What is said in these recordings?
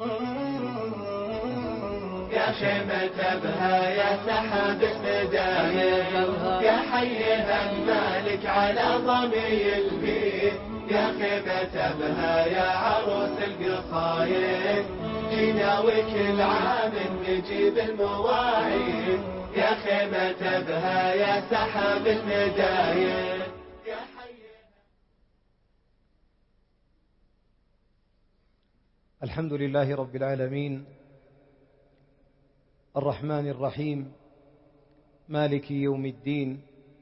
يا خيمة بها يا سحاب المدايا يا حيها المالك على ضمي البيت يا خيمة بها يا عروس القصايد جينا وكل عام نجيب المواعيد يا خيمة بها يا سحاب المدايا يا حيها. الحمد لله رب العالمين الرحمن الرحيم مالك يوم الدين،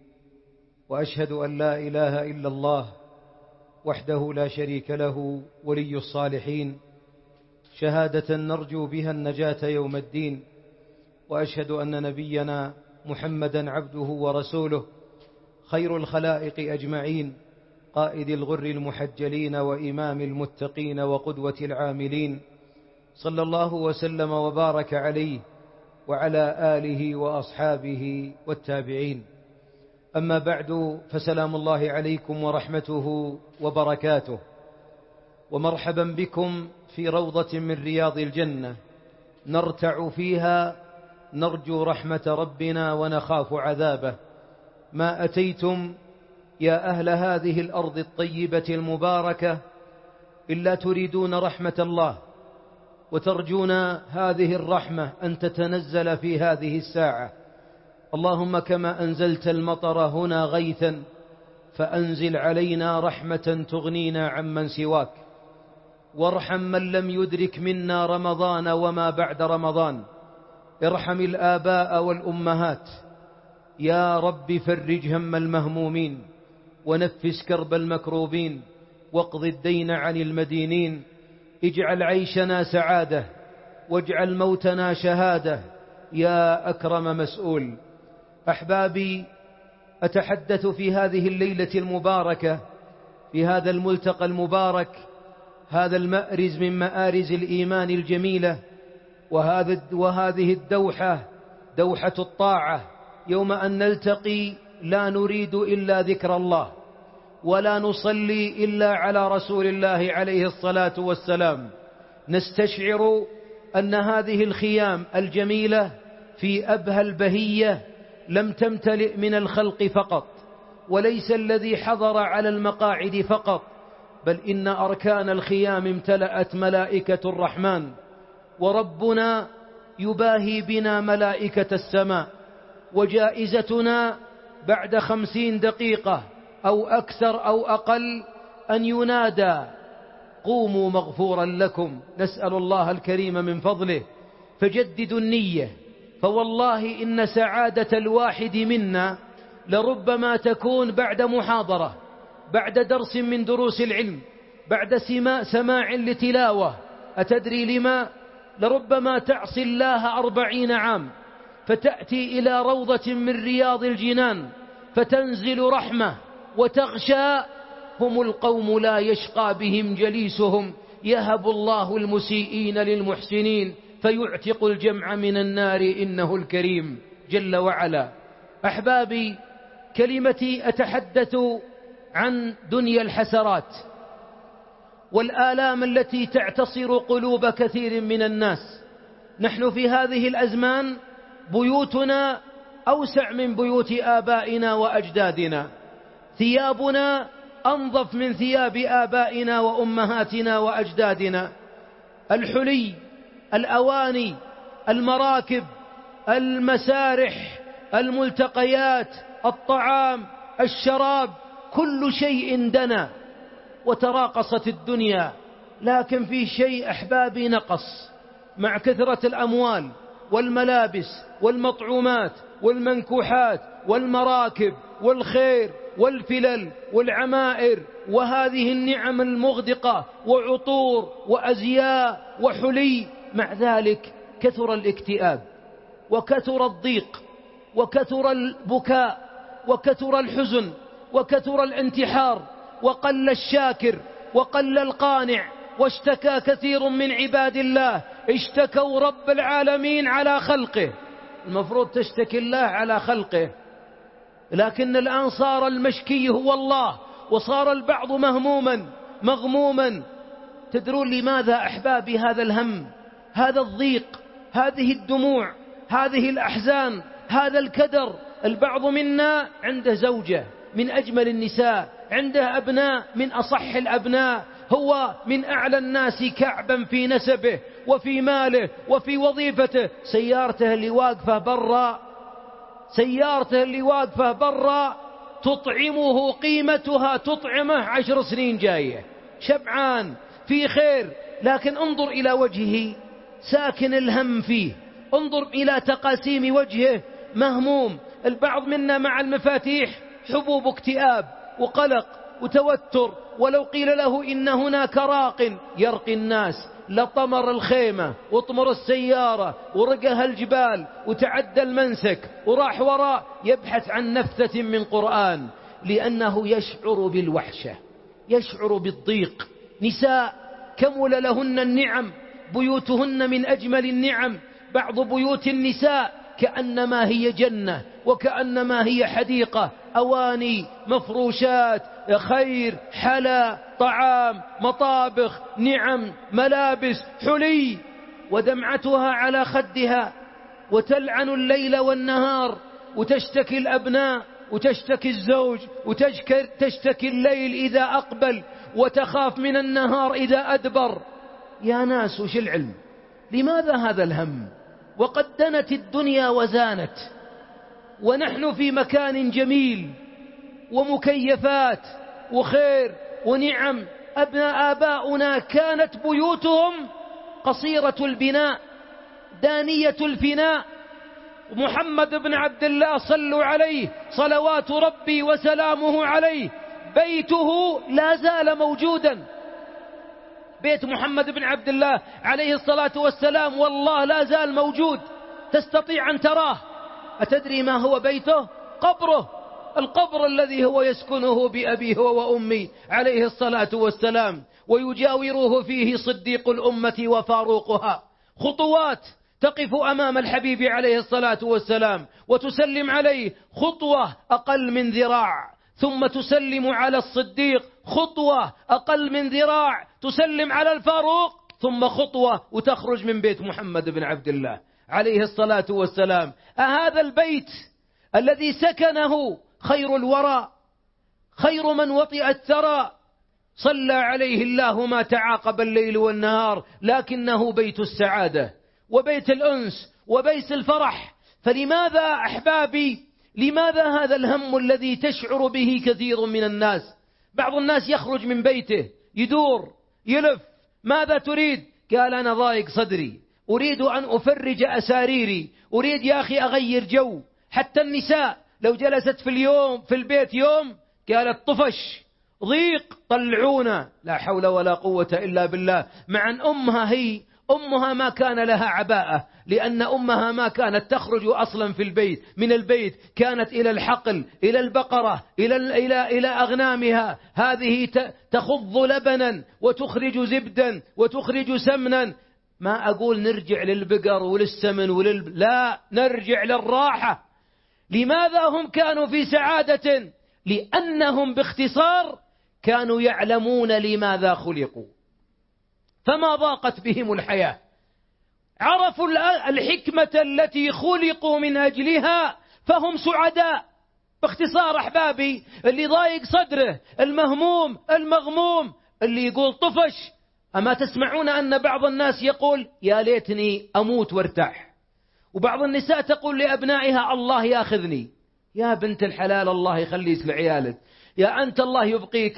وأشهد أن لا إله إلا الله وحده لا شريك له ولي الصالحين، شهادة نرجو بها النجاة يوم الدين. وأشهد أن نبينا محمدا عبده ورسوله خير الخلائق أجمعين، قائد الغر المحجلين وإمام المتقين وقدوة العاملين، صلى الله وسلم وبارك عليه وعلى آله وأصحابه والتابعين. أما بعد، فسلام الله عليكم ورحمته وبركاته، ومرحبا بكم في روضة من رياض الجنة نرتع فيها نرجو رحمة ربنا ونخاف عذابه. ما أتيتم يا أهل هذه الأرض الطيبة المباركة إلا تريدون رحمة الله، وترجون هذه الرحمة أن تتنزل في هذه الساعة. اللهم كما أنزلت المطر هنا غيثا فأنزل علينا رحمة تغنينا عمن سواك، وارحم من لم يدرك منا رمضان وما بعد رمضان. ارحم الآباء والأمهات يا رب، فرج هم المهمومين ونفس كرب المكروبين واقض الدين عن المدينين. اجعل عيشنا سعادة واجعل موتنا شهادة يا أكرم مسؤول. أحبابي، أتحدث في هذه الليلة المباركة في هذا الملتقى المبارك، هذا المأرز من مآرز الإيمان الجميلة، وهذه الدوحة دوحة الطاعة. يوم أن نلتقي لا نريد إلا ذكر الله، ولا نصلي إلا على رسول الله عليه الصلاة والسلام. نستشعر أن هذه الخيام الجميلة في أبهى البهية لم تمتلئ من الخلق فقط، وليس الذي حضر على المقاعد فقط، بل إن أركان الخيام امتلأت ملائكة الرحمن، وربنا يباهي بنا ملائكة السماء. وجائزتنا بعد 50 دقيقة أو أكثر أو أقل أن ينادى قوموا مغفورا لكم. نسأل الله الكريم من فضله فجددوا النية، فوالله إن سعادة الواحد منا لربما تكون بعد محاضرة، بعد درس من دروس العلم، بعد سماع لتلاوة. أتدري لما؟ لربما تعصي الله 40 عام فتأتي إلى روضة من رياض الجنان فتنزل رحمة وتغشى. هم القوم لا يشقى بهم جليسهم، يهب الله المسيئين للمحسنين فيعتق الجمع من النار إنه الكريم جل وعلا. أحبابي، كلمتي أتحدث عن دنيا الحسرات والآلام التي تعتصر قلوب كثير من الناس. نحن في هذه الأزمان بيوتنا أوسع من بيوت آبائنا وأجدادنا، ثيابنا أنظف من ثياب آبائنا وأمهاتنا وأجدادنا، الحلي، الأواني، المراكب، المسارح، الملتقيات، الطعام، الشراب، كل شيء دنا وتراقصت الدنيا. لكن في شيء أحبابي نقص مع كثرة الأموال والملابس والمطعومات والمنكوحات والمراكب والخير والفلل والعمائر وهذه النعم المغدقة وعطور وأزياء وحلي. مع ذلك كثر الاكتئاب وكثر الضيق وكثر البكاء وكثر الحزن وكثر الانتحار، وقل الشاكر وقل القانع. واشتكى كثير من عباد الله، اشتكوا رب العالمين على خلقه. المفروض تشتكي الله على خلقه، لكن الآن صار المشكي هو الله، وصار البعض مهموما مغموما تدرون لماذا أحبابي هذا الهم، هذا الضيق، هذه الدموع، هذه الأحزان، هذا الكدر؟ البعض منا عنده زوجة من أجمل النساء، عنده أبناء من أصح الأبناء، هو من أعلى الناس كعبا في نسبه وفي ماله وفي وظيفته، سيارته اللي واقفة برا تطعمه قيمتها تطعمه 10 سنين جاية، شبعان في خير، لكن انظر إلى وجهه ساكن الهم فيه، انظر إلى تقاسيم وجهه مهموم. البعض منا مع المفاتيح حبوب اكتئاب وقلق وتوتر، ولو قيل له إن هناك راق يرقي الناس لطمر الخيمة وطمر السيارة ورقها الجبال وتعدى المنسك وراح وراء يبحث عن نفثة من قرآن، لأنه يشعر بالوحشة، يشعر بالضيق. نساء كمل لهن النعم، بيوتهن من أجمل النعم، بعض بيوت النساء كأنما هي جنة وكأنما هي حديقة، أواني، مفروشات، خير، حلا، طعام، مطابخ، نعم، ملابس، حلي، ودمعتها على خدها، وتلعن الليل والنهار، وتشتكي الأبناء وتشتكي الزوج وتشتكي الليل إذا أقبل وتخاف من النهار إذا أدبر. يا ناس وش العلم؟ لماذا هذا الهم وقد دنت الدنيا وزانت، ونحن في مكان جميل ومكيفات وخير ونعم؟ آباؤنا كانت بيوتهم قصيرة البناء دانية الفناء. محمد بن عبد الله صلوا عليه صلوات ربي وسلامه عليه، بيته لا زال موجودا، بيت محمد بن عبد الله عليه الصلاة والسلام والله لا زال موجود، تستطيع أن تراه. أتدري ما هو بيته؟ قبره، القبر الذي هو يسكنه بأبيه وأمي عليه الصلاة والسلام، ويجاوره فيه صديق الأمة وفاروقها. خطوات تقف أمام الحبيب عليه الصلاة والسلام وتسلم عليه، خطوة أقل من ذراع، ثم تسلم على الصديق، خطوة أقل من ذراع تسلم على الفاروق، ثم خطوة وتخرج من بيت محمد بن عبد الله عليه الصلاة والسلام. أهذا البيت الذي سكنه خير الورى، خير من وطئ الثرى، صلى عليه الله ما تعاقب الليل والنهار، لكنه بيت السعادة وبيت الأنس وبيت الفرح. فلماذا أحبابي، لماذا هذا الهم الذي تشعر به كثير من الناس؟ بعض الناس يخرج من بيته يدور يلف، ماذا تريد؟ قال أنا ضايق صدري، أريد أن أفرج أساريري، أريد يا أخي أغير جو. حتى النساء لو جلست في البيت يوم قالت طفش ضيق طلعونا، لا حول ولا قوة إلا بالله. مع أن أمها ما كان لها عباءة، لأن أمها ما كانت تخرج أصلا من البيت، كانت إلى الحقل، إلى البقرة، إلى أغنامها، هذه تخض لبنا وتخرج زبدا وتخرج سمنا. ما أقول نرجع للبقر وللسمن لا، نرجع للراحة. لماذا هم كانوا في سعادة؟ لأنهم باختصار كانوا يعلمون لماذا خلقوا، فما ضاقت بهم الحياة، عرفوا الحكمة التي خلقوا من أجلها، فهم سعداء. باختصار أحبابي، اللي ضايق صدره، المهموم المغموم، اللي يقول طفش. أما تسمعون أن بعض الناس يقول يا ليتني أموت وارتاح، وبعض النساء تقول لأبنائها الله ياخذني. يا بنت الحلال الله يخليك لعيالك، يا أنت الله يبقيك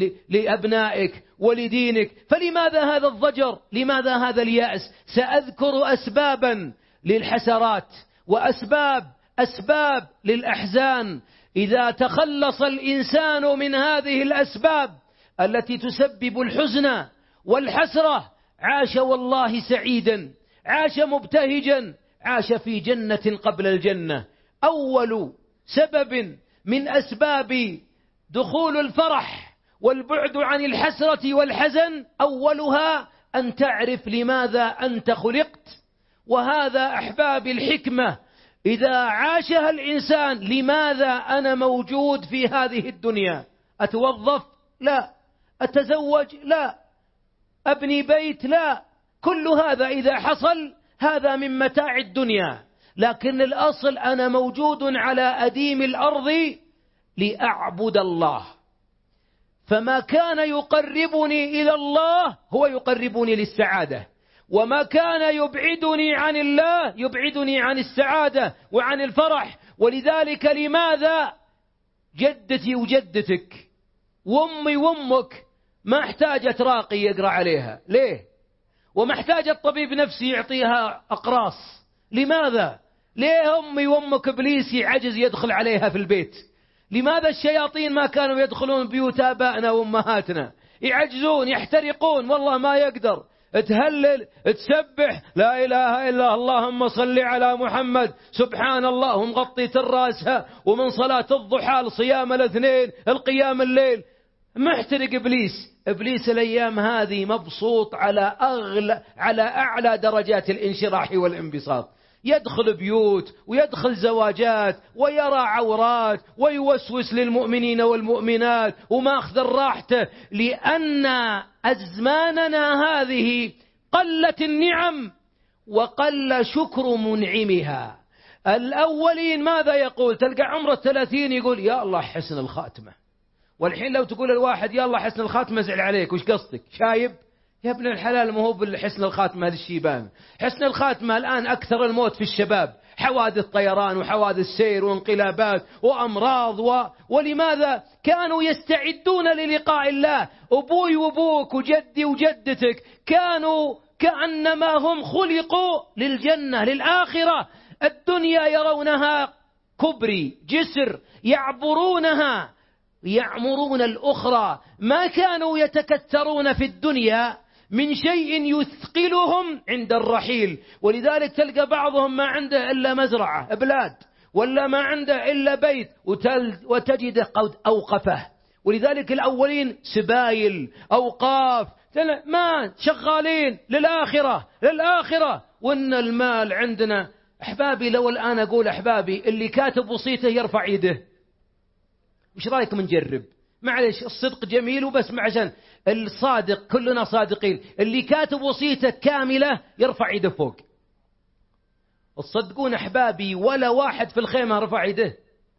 لأبنائك ولدينك، فلماذا هذا الضجر؟ لماذا هذا اليأس؟ سأذكر أسبابا للحسرات وأسباب للأحزان. إذا تخلص الإنسان من هذه الأسباب التي تسبب الحزن والحسرة عاش والله سعيدا، عاش مبتهجا، عاش في جنة قبل الجنة. أول سبب من أسباب دخول الفرح والبعد عن الحسرة والحزن، أولها أن تعرف لماذا أنت خلقت. وهذا أحبابي الحكمة إذا عاشها الإنسان. لماذا أنا موجود في هذه الدنيا؟ أتوظف؟ لا. أتزوج؟ لا. أبني بيت، لا، كل هذا إذا حصل هذا من متاع الدنيا، لكن الأصل أنا موجود على أديم الأرض لأعبد الله، فما كان يقربني إلى الله هو يقربني للسعادة، وما كان يبعدني عن الله يبعدني عن السعادة وعن الفرح. ولذلك لماذا جدتي وجدتك وأمي وأمك ما احتاجت راقي يقرأ عليها؟ ليه؟ وما احتاجت طبيب نفسي يعطيها أقراص؟ لماذا؟ ليه أمي وأمك إبليس عجز يدخل عليها في البيت؟ لماذا الشياطين ما كانوا يدخلون بيوت آبائنا وأمهاتنا؟ يعجزون، يحترقون، والله ما يقدر. تهلل، تسبح، لا إله إلا اللهم صل على محمد، سبحان الله، ومغطية راسها، ومن صلاة الضحى لصيام الاثنين القيام الليل، محترق إبليس الأيام هذه مبسوط على أعلى درجات الانشراح والانبساط، يدخل بيوت ويدخل زواجات ويرى عورات ويوسوس للمؤمنين والمؤمنات وما أخذ راحته، لأن أزماننا هذه قلت النعم وقل شكر منعمها. الأولين ماذا يقول؟ تلقى عمره 30 يقول يا الله حسن الخاتمة، والحين لو تقول الواحد يا الله حسن الخاتمة زعل عليك، وش قصدك؟ شايب؟ يا ابن الحلال، ما هو بالحسن الخاتمة للشيبان. حسن الخاتمة الآن أكثر الموت في الشباب، حوادث طيران وحوادث سير وانقلابات وأمراض ولماذا؟ كانوا يستعدون للقاء الله. أبوي وأبوك وجدي وجدتك كانوا كأنما هم خلقوا للجنة للآخرة. الدنيا يرونها كبري جسر يعبرونها، يعمرون الأخرى، ما كانوا يتكثرون في الدنيا من شيء يثقلهم عند الرحيل. ولذلك تلقى بعضهم ما عنده إلا مزرعة بلاد، ولا ما عنده إلا بيت، وتجد قد أوقفه. ولذلك الأولين سبايل أوقاف ما شغالين للآخرة، وإن المال عندنا. أحبابي، لو الآن أقول أحبابي اللي كاتب وصيته يرفع يده، وش رأيكم نجرب؟ معلش، الصدق جميل وبس، عشان الصادق كلنا صادقين. اللي كاتب وصيته كاملة يرفع يده فوق. تصدقون أحبابي ولا واحد في الخيمة رفع يده؟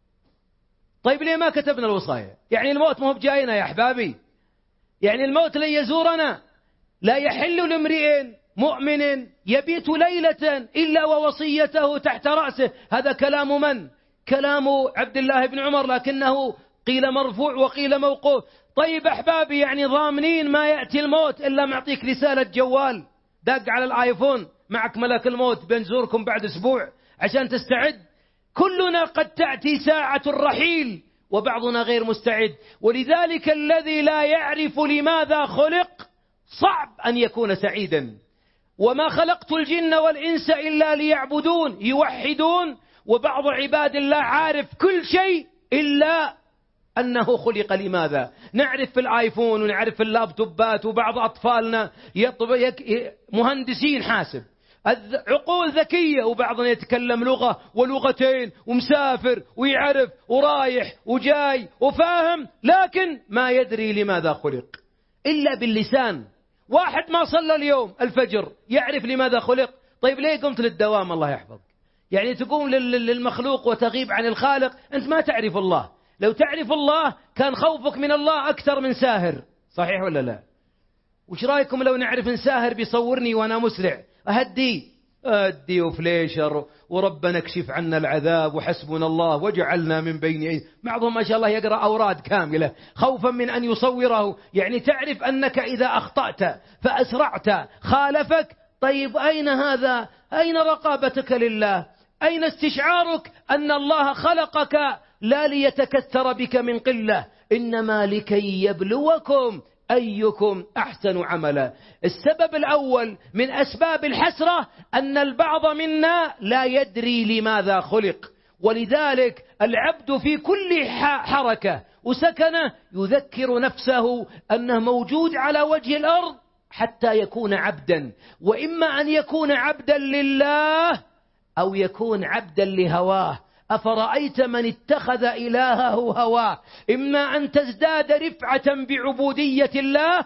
طيب ليه ما كتبنا الوصايا؟ يعني الموت ما هو بجاينا يا أحبابي، يعني الموت لن يزورنا. لا يحل لامرئ مؤمن يبيت ليلة إلا ووصيته تحت رأسه. هذا كلام من؟ كلام عبد الله بن عمر، لكنه قيل مرفوع وقيل موقوف. طيب أحبابي، يعني ضامنين ما يأتي الموت إلا معطيك رسالة جوال دق على الآيفون معك ملك الموت بنزوركم بعد أسبوع عشان تستعد. كلنا قد تأتي ساعة الرحيل وبعضنا غير مستعد. ولذلك الذي لا يعرف لماذا خلق صعب أن يكون سعيدا. وما خلقت الجن والإنس إلا ليعبدون، يوحدون. وبعض عباد الله عارف كل شيء إلا أنه خلق لماذا. نعرف في الآيفون ونعرف في اللابتوبات، وبعض أطفالنا مهندسين حاسب، عقول ذكية، وبعضنا يتكلم لغة ولغتين ومسافر ويعرف ورايح وجاي وفاهم، لكن ما يدري لماذا خلق إلا باللسان. واحد ما صلى اليوم الفجر يعرف لماذا خلق. طيب ليه قمت للدوام؟ الله يحفظك. يعني تقوم للمخلوق وتغيب عن الخالق، أنت ما تعرف الله. لو تعرف الله كان خوفك من الله أكثر من ساهر، صحيح ولا لا؟ وش رأيكم لو نعرف إن ساهر بيصورني وأنا مسرع أدي وفليشر وربنا اكشف عنا العذاب وحسبنا الله وجعلنا من بين بعضهم ما شاء الله يقرأ أوراد كاملة خوفا من أن يصوره. يعني تعرف أنك إذا أخطأت فأسرعت خالفك. طيب أين هذا؟ أين رقابتك لله؟ أين استشعارك أن الله خلقك لا ليتكثر بك من قلة، إنما لكي يبلوكم أيكم أحسن عملا. السبب الأول من أسباب الحسرة أن البعض منا لا يدري لماذا خلق. ولذلك العبد في كل حركة وسكنة يذكر نفسه أنه موجود على وجه الأرض حتى يكون عبدا، وإما أن يكون عبدا لله أو يكون عبدا لهواه. أفرأيت من اتخذ إلهه هواه؟ إما أن تزداد رفعة بعبودية الله،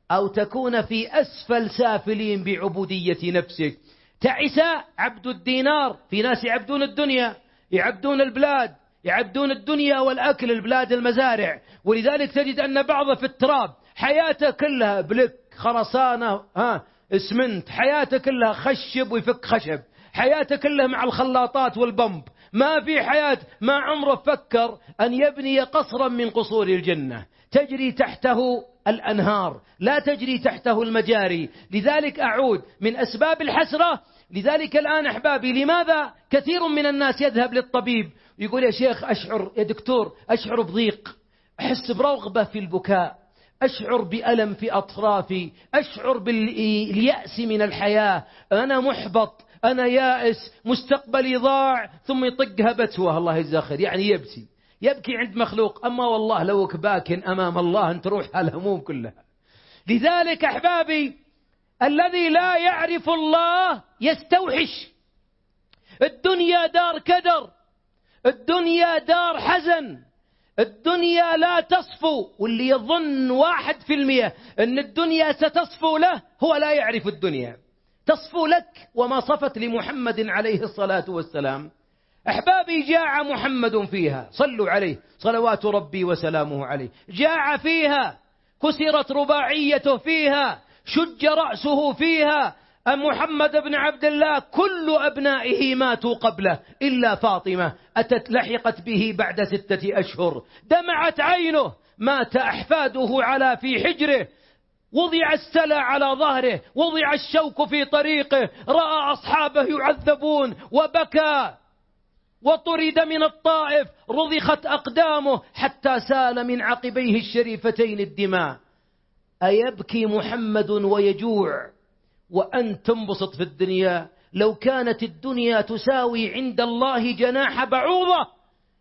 أو تكون في أسفل سافلين بعبودية نفسك. تعس عبد الدينار. في ناس يعبدون الدنيا، يعبدون البلاد، يعبدون الدنيا والأكل، البلاد المزارع، ولذلك تجد أن بعضه في التراب حياته كلها بلك خرسانة اسمنت، حياته كلها خشب ويفك خشب، حياته كلها مع الخلاطات والبمب، ما في حياة، ما عمره فكر أن يبني قصرا من قصور الجنة تجري تحته الأنهار، لا تجري تحته المجاري. لذلك أعود من أسباب الحسرة. لذلك الآن أحبابي، لماذا كثير من الناس يذهب للطبيب يقول يا شيخ أشعر، يا دكتور أشعر بضيق، أحس برغبة في البكاء، أشعر بألم في أطرافي، أشعر باليأس من الحياة، أنا محبط، أنا يائس، مستقبلي ضاع، ثم يطقها بتوه الله يجزاه خير، يعني يبكي عند مخلوق، أما والله لو باك أمام الله أن تروح الهموم كلها. لذلك أحبابي الذي لا يعرف الله يستوحش. الدنيا دار كدر، الدنيا دار حزن، الدنيا لا تصفو. واللي يظن 1% أن الدنيا ستصفو له هو لا يعرف الدنيا. تصفو لك وما صفت لمحمد عليه الصلاة والسلام. أحبابي جاع محمد فيها، صلوا عليه صلوات ربي وسلامه عليه، جاع فيها، كسرت رباعيته فيها، شج رأسه فيها. محمد بن عبد الله كل أبنائه ماتوا قبله إلا فاطمة، أتت لحقت به بعد 6 أشهر، دمعت عينه، مات أحفاده على في حجره، وضع السلع على ظهره، وضع الشوك في طريقه، رأى أصحابه يعذبون وبكى، وطرد من الطائف، رضخت أقدامه حتى سال من عقبيه الشريفتين الدماء. أيبكي محمد ويجوع وأن تنبسط في الدنيا؟ لو كانت الدنيا تساوي عند الله جناح بعوضة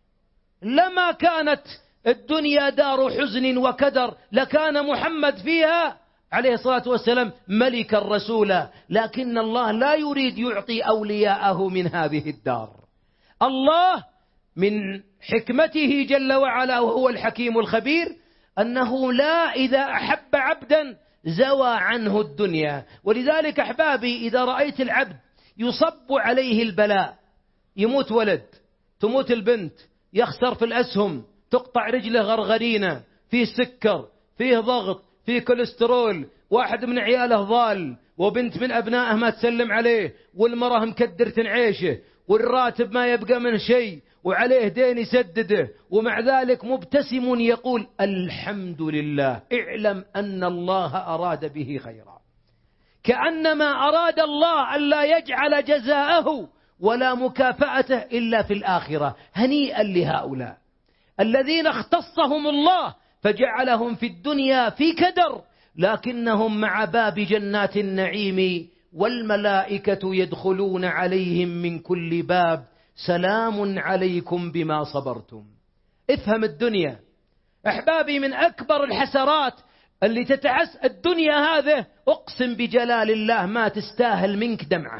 لما كانت الدنيا دار حزن وكدر، لكان محمد فيها عليه الصلاة والسلام ملكا رسولا. لكن الله لا يريد يعطي أولياءه من هذه الدار. الله من حكمته جل وعلا وهو الحكيم الخبير أنه لا إذا أحب عبدا زوى عنه الدنيا. ولذلك أحبابي إذا رأيت العبد يصب عليه البلاء، يموت ولد، تموت البنت، يخسر في الأسهم، تقطع رجله غرغرينة، فيه سكر، فيه ضغط، فيه كوليسترول، واحد من عياله ضال، وبنت من أبنائه ما تسلم عليه، والمرأة مكدرة عيشه، والراتب ما يبقى من شيء، وعليه دين يسدده، ومع ذلك مبتسم يقول الحمد لله، اعلم أن الله أراد به خيرا. كأنما أراد الله ألا يجعل جزاءه ولا مكافأته إلا في الآخرة. هنيئا لهؤلاء الذين اختصهم الله فجعلهم في الدنيا في كدر، لكنهم مع باب جنات النعيم والملائكة يدخلون عليهم من كل باب سلام عليكم بما صبرتم. افهم الدنيا أحبابي من أكبر الحسرات اللي تتعس الدنيا هذه. أقسم بجلال الله ما تستاهل منك دمعة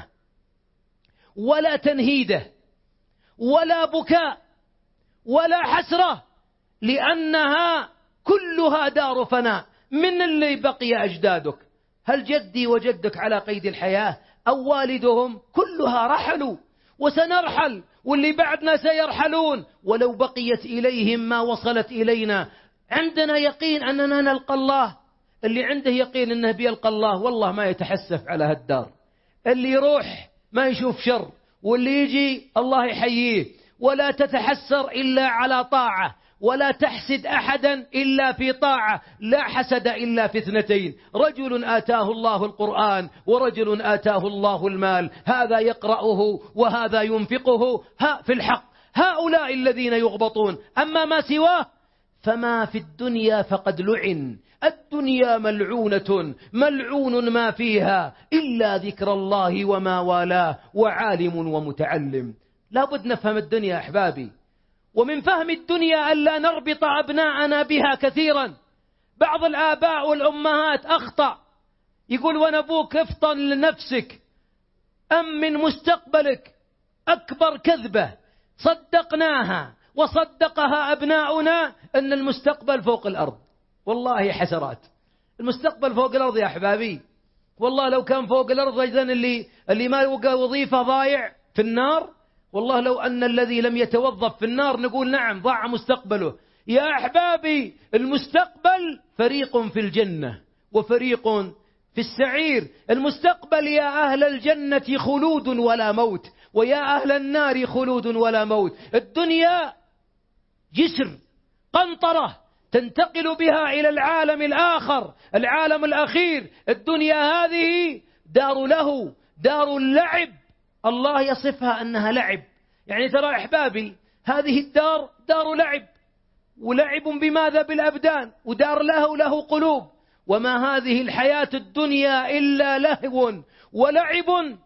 ولا تنهيده ولا بكاء ولا حسرة، لأنها كلها دار فناء. من اللي بقي أجدادك؟ هل جدي وجدك على قيد الحياة أو والدهم؟ كلها رحلوا وسنرحل، واللي بعدنا سيرحلون، ولو بقيت إليهم ما وصلت إلينا. عندنا يقين أننا نلقى الله. اللي عنده يقين أنه بيلقى الله والله ما يتحسف على هالدار. اللي يروح ما يشوف شر، واللي يجي الله يحييه. ولا تتحسر إلا على طاعة، ولا تحسد أحدا إلا في طاعة. لا حسد إلا في 2: رجل آتاه الله القرآن ورجل آتاه الله المال، هذا يقرأه وهذا ينفقه في الحق. هؤلاء الذين يغبطون، أما ما سواه فما في الدنيا فقد لعن. الدنيا ملعونة، ملعون ما فيها إلا ذكر الله وما والاه وعالم ومتعلم. لا بد نفهم الدنيا أحبابي. ومن فهم الدنيا ألا نربط أبناءنا بها كثيرا. بعض الآباء والأمهات أخطأ، يقول وانا أبوك افطن لنفسك، أمن مستقبلك. أكبر كذبة صدقناها وصدقها أبناؤنا أن المستقبل فوق الأرض. والله حسرات، المستقبل فوق الأرض يا أحبابي. والله لو كان فوق الأرض إذن اللي ما يلقى وظيفة ضايع في النار. والله لو أن الذي لم يتوظف في النار نقول نعم ضاع مستقبله. يا أحبابي المستقبل فريق في الجنة وفريق في السعير. المستقبل يا أهل الجنة خلود ولا موت، ويا أهل النار خلود ولا موت. الدنيا جسر قنطرة تنتقل بها إلى العالم الآخر، العالم الأخير. الدنيا هذه دار له، دار اللعب. الله يصفها أنها لعب. يعني ترى أحبابي هذه الدار دار لعب، ولعب بماذا؟ بالأبدان، ودار له قلوب. وما هذه الحياة الدنيا إلا لهو ولعب،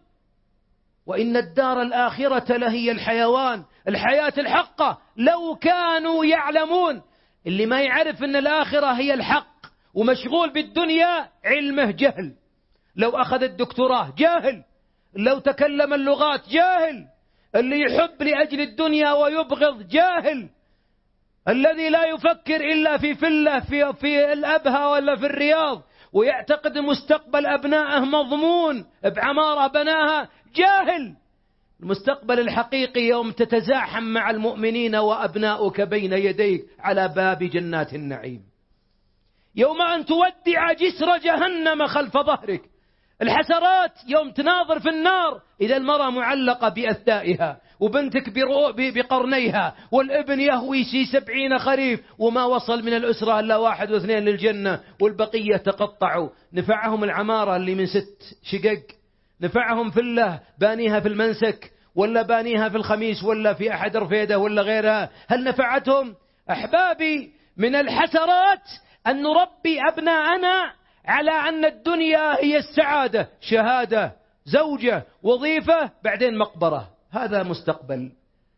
وإن الدار الآخرة لهي الحيوان، الحياة الحقة. لو كانوا يعلمون. اللي ما يعرف أن الآخرة هي الحق ومشغول بالدنيا علمه جهل. لو أخذ الدكتوراه جاهل، لو تكلم اللغات جاهل، اللي يحب لأجل الدنيا ويبغض جاهل، الذي لا يفكر إلا في فلة في الأبها ولا في الرياض، ويعتقد مستقبل أبنائه مضمون بعمارة بناها جاهل. المستقبل الحقيقي يوم تتزاحم مع المؤمنين وأبناؤك بين يديك على باب جنات النعيم، يوم أن تودع جسر جهنم خلف ظهرك. الحسرات يوم تناظر في النار إذا المرأة معلقة بأثدائها، وبنتك بقرنيها، والابن يهوي 70 خريف وما وصل من الأسرة إلا 1 و2 للجنة، والبقية تقطعوا. نفعهم العمارة اللي من 6 شقق؟ نفعهم فلة بانيها في المنسك، ولا بانيها في الخميس، ولا في أحد رفيدة، ولا غيرها؟ هل نفعتهم؟ أحبابي من الحسرات أن نربي أبناءنا على أن الدنيا هي السعادة، شهادة، زوجة، وظيفة، بعدين مقبرة. هذا مستقبل.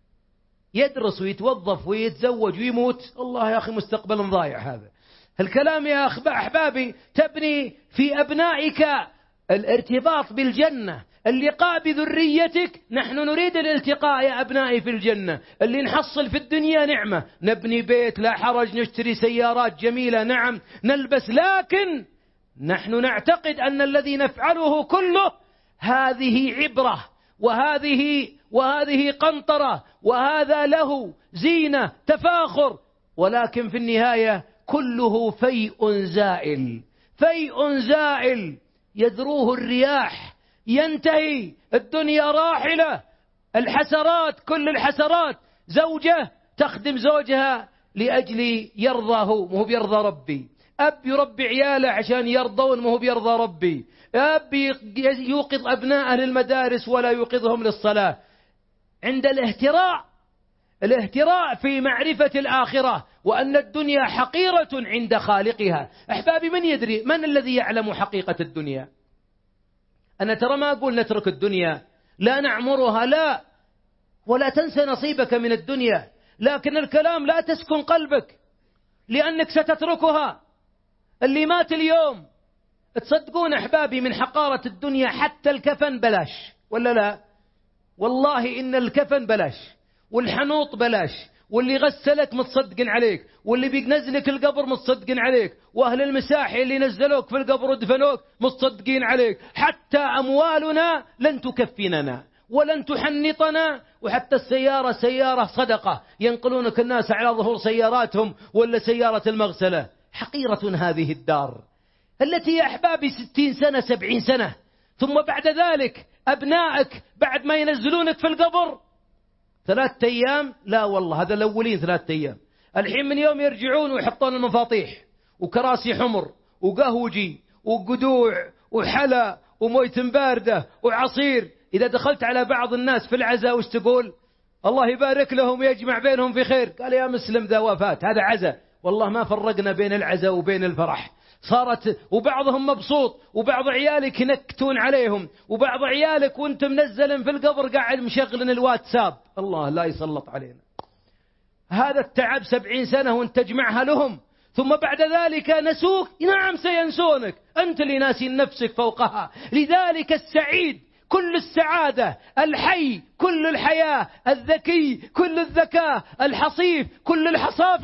يدرس ويتوظف ويتزوج ويموت. الله يا أخي مستقبل ضايع هذا. الكلام يا أحبابي تبني في أبنائك الارتباط بالجنة، اللقاء بذريتك. نحن نريد الالتقاء يا أبنائي في الجنة. اللي نحصل في الدنيا نعمة، نبني بيت لا حرج، نشتري سيارات جميلة، نعم، نلبس، لكن نحن نعتقد أن الذي نفعله كله هذه عبرة، وهذه قنطرة، وهذا له زينة، تفاخر، ولكن في النهاية كله فيء زائل، فيء زائل يذروه الرياح، ينتهي. الدنيا راحلة. الحسرات، كل الحسرات. زوجة تخدم زوجها لأجل يرضاه، مو بيرضى ربي. أب يربي عياله عشان يرضون، مو بيرضى ربي. أب يوقظ أبناءه للمدارس ولا يوقظهم للصلاة. عند الاهتراء في معرفة الآخرة، وأن الدنيا حقيرة عند خالقها. أحبابي من يدري؟ من الذي يعلم حقيقة الدنيا؟ أنا ترى ما أقول نترك الدنيا، لا نعمرها، لا، ولا تنسى نصيبك من الدنيا، لكن الكلام لا تسكن قلبك، لأنك ستتركها. اللي مات اليوم تصدقون أحبابي من حقارة الدنيا حتى الكفن بلاش، ولا لا؟ والله إن الكفن بلاش، والحنوط بلاش، واللي غسلك متصدقين عليك، واللي بينزلك القبر متصدقين عليك، وأهل المساحي اللي نزلوك في القبر ودفنوك متصدقين عليك. حتى أموالنا لن تكفننا ولن تحنطنا، وحتى السيارة سيارة صدقة ينقلونك الناس على ظهور سياراتهم ولا سيارة المغسلة. حقيرة هذه الدار التي يا أحبابي 60 سنة 70 سنة، ثم بعد ذلك أبنائك بعد ما ينزلونك في القبر 3 أيام، لا والله هذا الأولين 3 أيام، الحين من يوم يرجعون ويحطون المفاطيح وكراسي حمر وقهوجي وقدوع وحلا وموية باردة وعصير. إذا دخلت على بعض الناس في العزاء وش تقول؟ الله يبارك لهم ويجمع بينهم في خير. قال يا مسلم ذا وفاة، هذا عزاء. والله ما فرقنا بين العزاء وبين الفرح. صارت وبعضهم مبسوط، وبعض عيالك ينكتون عليهم، وبعض عيالك وانت منزل في القبر قاعد مشغل الواتساب. الله لا يسلط علينا هذا التعب 70 سنة وانت تجمعها لهم، ثم بعد ذلك نسوك. نعم سينسونك، أنت اللي ناسي نفسك فوقها. لذلك السعيد كل السعادة، الحي كل الحياة، الذكي كل الذكاء، الحصيف كل الحصافة،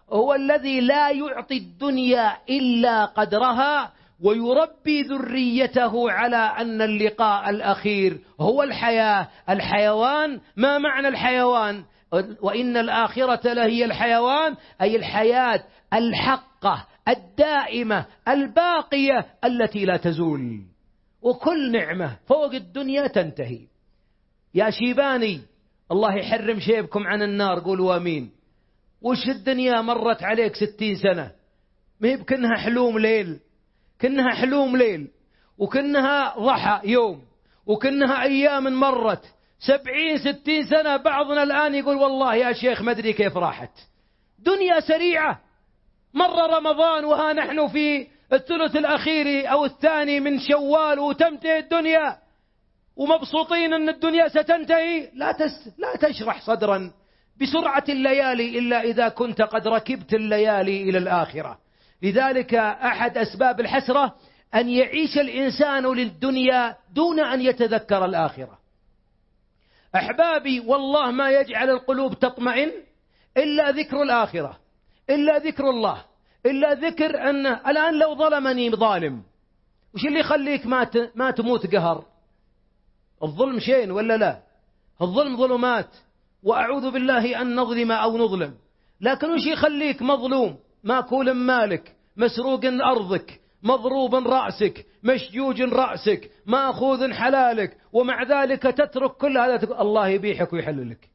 هو الذي لا يعطي الدنيا إلا قدرها، ويربي ذريته على أن اللقاء الأخير هو الحياة. الحيوان، ما معنى الحيوان؟ وإن الآخرة لهي الحيوان، أي الحياة الحقة الدائمة الباقية التي لا تزول، وكل نعمة فوق الدنيا تنتهي. يا شيباني الله يحرم شيبكم عن النار، قولوا آمين. وش الدنيا مرت عليك 60 سنة، ما هي بكنها حلوم ليل، كنها حلوم ليل، وكنها ضحى يوم، وكنها أيام مرت 70-60 سنة. بعضنا الآن يقول والله يا شيخ ما أدري كيف راحت. دنيا سريعة، مر رمضان وها نحن في الثلث الأخير أو الثاني من شوال وتنتهي الدنيا، ومبسوطين أن الدنيا ستنتهي. لا تشرح صدرا بسرعة الليالي إلا إذا كنت قد ركبت الليالي إلى الآخرة. لذلك أحد أسباب الحسرة أن يعيش الإنسان للدنيا دون أن يتذكر الآخرة. أحبابي والله ما يجعل القلوب تطمئن إلا ذكر الآخرة، إلا ذكر الله، إلا ذكر أن الآن لو ظلمني ظالم، وش اللي يخليك ما تموت قهر؟ الظلم شيء ولا لا؟ الظلم ظلمات، وأعوذ بالله أن نظلم أو نظلم. لكن وش يخليك مظلوم، ماكول مالك، مسروق أرضك، مضروب رأسك، مشجوج رأسك، مأخوذ حلالك، ومع ذلك تترك كل هذا؟ الله يبيحك ويحللك.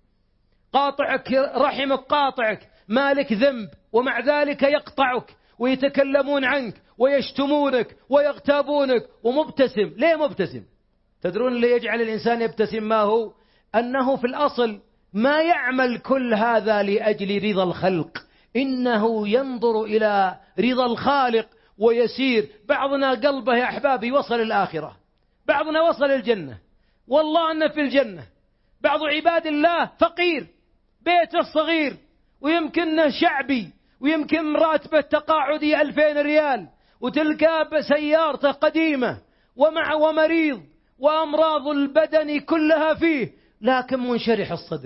قاطعك رحمك، قاطعك مالك ذنب، ومع ذلك يقطعك ويتكلمون عنك ويشتمونك ويغتابونك، ومبتسم. ليه مبتسم؟ تدرون اللي يجعل الإنسان يبتسم ما هو؟ أنه في الأصل ما يعمل كل هذا لأجل رضا الخلق، إنه ينظر إلى رضا الخالق ويسير. بعضنا قلبه يا أحبابي وصل الآخرة، بعضنا وصل الجنة، والله أن في الجنة. بعض عباد الله فقير، بيته صغير، ويمكن شعبي، ويمكن راتبه تقاعدي 2000 ريال، وتلقى بسيارته قديمة، ومريض، وأمراض البدن كلها فيه، لكن منشرح الصدر،